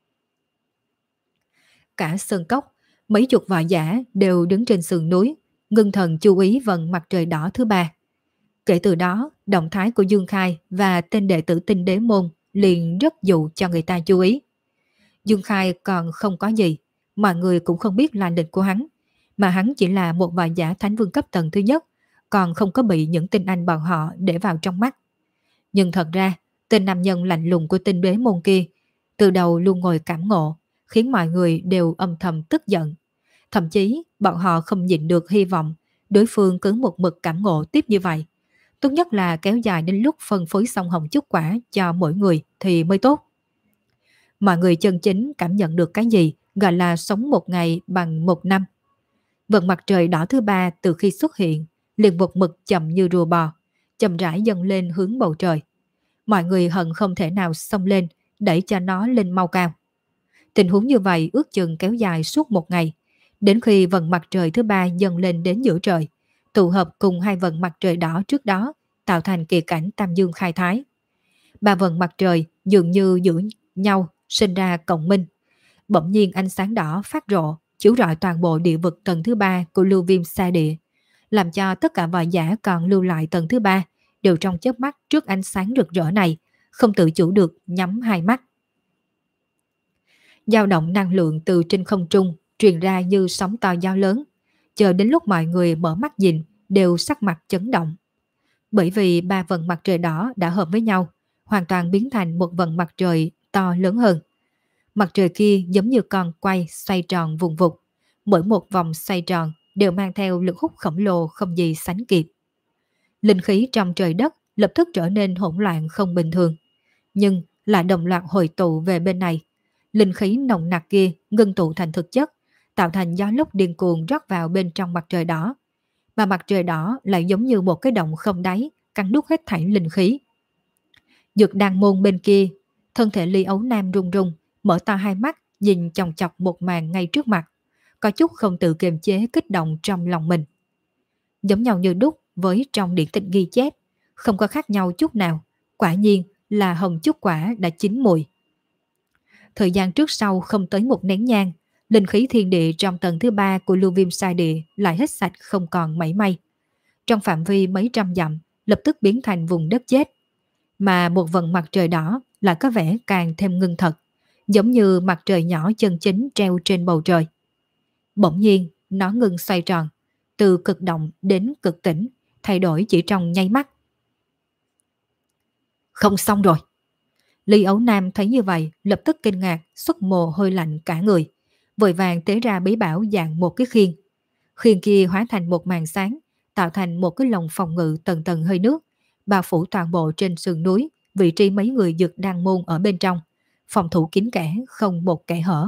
Cả sơn cốc, mấy chục võ giả đều đứng trên sườn núi, ngưng thần chú ý vầng mặt trời đỏ thứ ba. Kể từ đó, động thái của Dương Khai và tên đệ tử Tinh Đế Môn liền rất dụ cho người ta chú ý. Dương Khai còn không có gì, mọi người cũng không biết là lịch của hắn, mà hắn chỉ là một võ giả thánh vương cấp tầng thứ nhất, còn không có bị những tinh anh bọn họ để vào trong mắt. Nhưng thật ra, tên nam nhân lạnh lùng của Tinh Đế Môn kia, từ đầu luôn ngồi cảm ngộ, khiến mọi người đều âm thầm tức giận. Thậm chí, bọn họ không nhịn được hy vọng đối phương cứ một mực cảm ngộ tiếp như vậy. Tốt nhất là kéo dài đến lúc phân phối xong hồng chút quả cho mỗi người thì mới tốt. Mọi người chân chính cảm nhận được cái gì gọi là sống một ngày bằng một năm. Vầng mặt trời đỏ thứ ba từ khi xuất hiện, liền một mực chậm như rùa bò, chậm rãi dâng lên hướng bầu trời. Mọi người hận không thể nào xông lên, đẩy cho nó lên mau cao. Tình huống như vậy ước chừng kéo dài suốt một ngày, đến khi vầng mặt trời thứ ba dâng lên đến giữa trời, tụ hợp cùng hai vầng mặt trời đỏ trước đó, tạo thành kỳ cảnh tam dương khai thái. Ba vầng mặt trời dường như giữ nhau, sinh ra cộng minh. Bỗng nhiên ánh sáng đỏ phát rộ, chiếu rọi toàn bộ địa vực tầng thứ ba của lưu viêm sa địa, làm cho tất cả võ giả còn lưu lại tầng thứ ba đều trong chớp mắt trước ánh sáng rực rỡ này, không tự chủ được nhắm hai mắt. Dao động năng lượng từ trên không trung truyền ra như sóng to gió lớn, chờ đến lúc mọi người mở mắt nhìn đều sắc mặt chấn động. Bởi vì ba vầng mặt trời đỏ đã hợp với nhau, hoàn toàn biến thành một vầng mặt trời to lớn hơn. Mặt trời kia giống như con quay xoay tròn vùng vụt, mỗi một vòng xoay tròn đều mang theo lực hút khổng lồ không gì sánh kịp. Linh khí trong trời đất lập tức trở nên hỗn loạn không bình thường, nhưng lại đồng loạt hồi tụ về bên này. Linh khí nồng nặc kia ngưng tụ thành thực chất, tạo thành gió lốc điên cuồng rót vào bên trong mặt trời đỏ, mà mặt trời đỏ lại giống như một cái động không đáy, cắn nuốt hết thảy linh khí. Dược đan môn bên kia, thân thể Ly Ấu Nam run run, mở to hai mắt nhìn chòng chọc một màn ngay trước mặt, có chút không tự kiềm chế kích động trong lòng mình. Giống nhau như đúc với trong điển tịch ghi chép, không có khác nhau chút nào, quả nhiên là hồng chút quả đã chín mùi. Thời gian trước sau không tới một nén nhang, linh khí thiên địa trong tầng thứ ba của lưu viêm sai địa lại hết sạch không còn mảy may. Trong phạm vi mấy trăm dặm lập tức biến thành vùng đất chết, mà một vầng mặt trời đỏ lại có vẻ càng thêm ngưng thật, giống như mặt trời nhỏ chân chính treo trên bầu trời. Bỗng nhiên nó ngừng xoay tròn, từ cực động đến cực tĩnh, thay đổi chỉ trong nháy mắt. Không xong rồi. Ly Ấu Nam thấy như vậy lập tức kinh ngạc, xuất mồ hôi lạnh cả người. vội vàng tế ra bí bảo dạng một cái khiên. Khiên kia hóa thành một màn sáng, tạo thành một cái lồng phòng ngự tầng tầng hơi nước, bao phủ toàn bộ trên sườn núi, vị trí mấy người Dực Đan môn ở bên trong, phòng thủ kín kẽ, không một kẽ hở.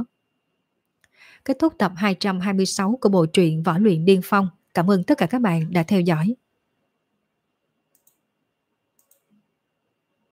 Kết thúc tập hai trăm hai mươi sáu của bộ truyện Võ luyện điên phong. Cảm ơn tất cả các bạn đã theo dõi.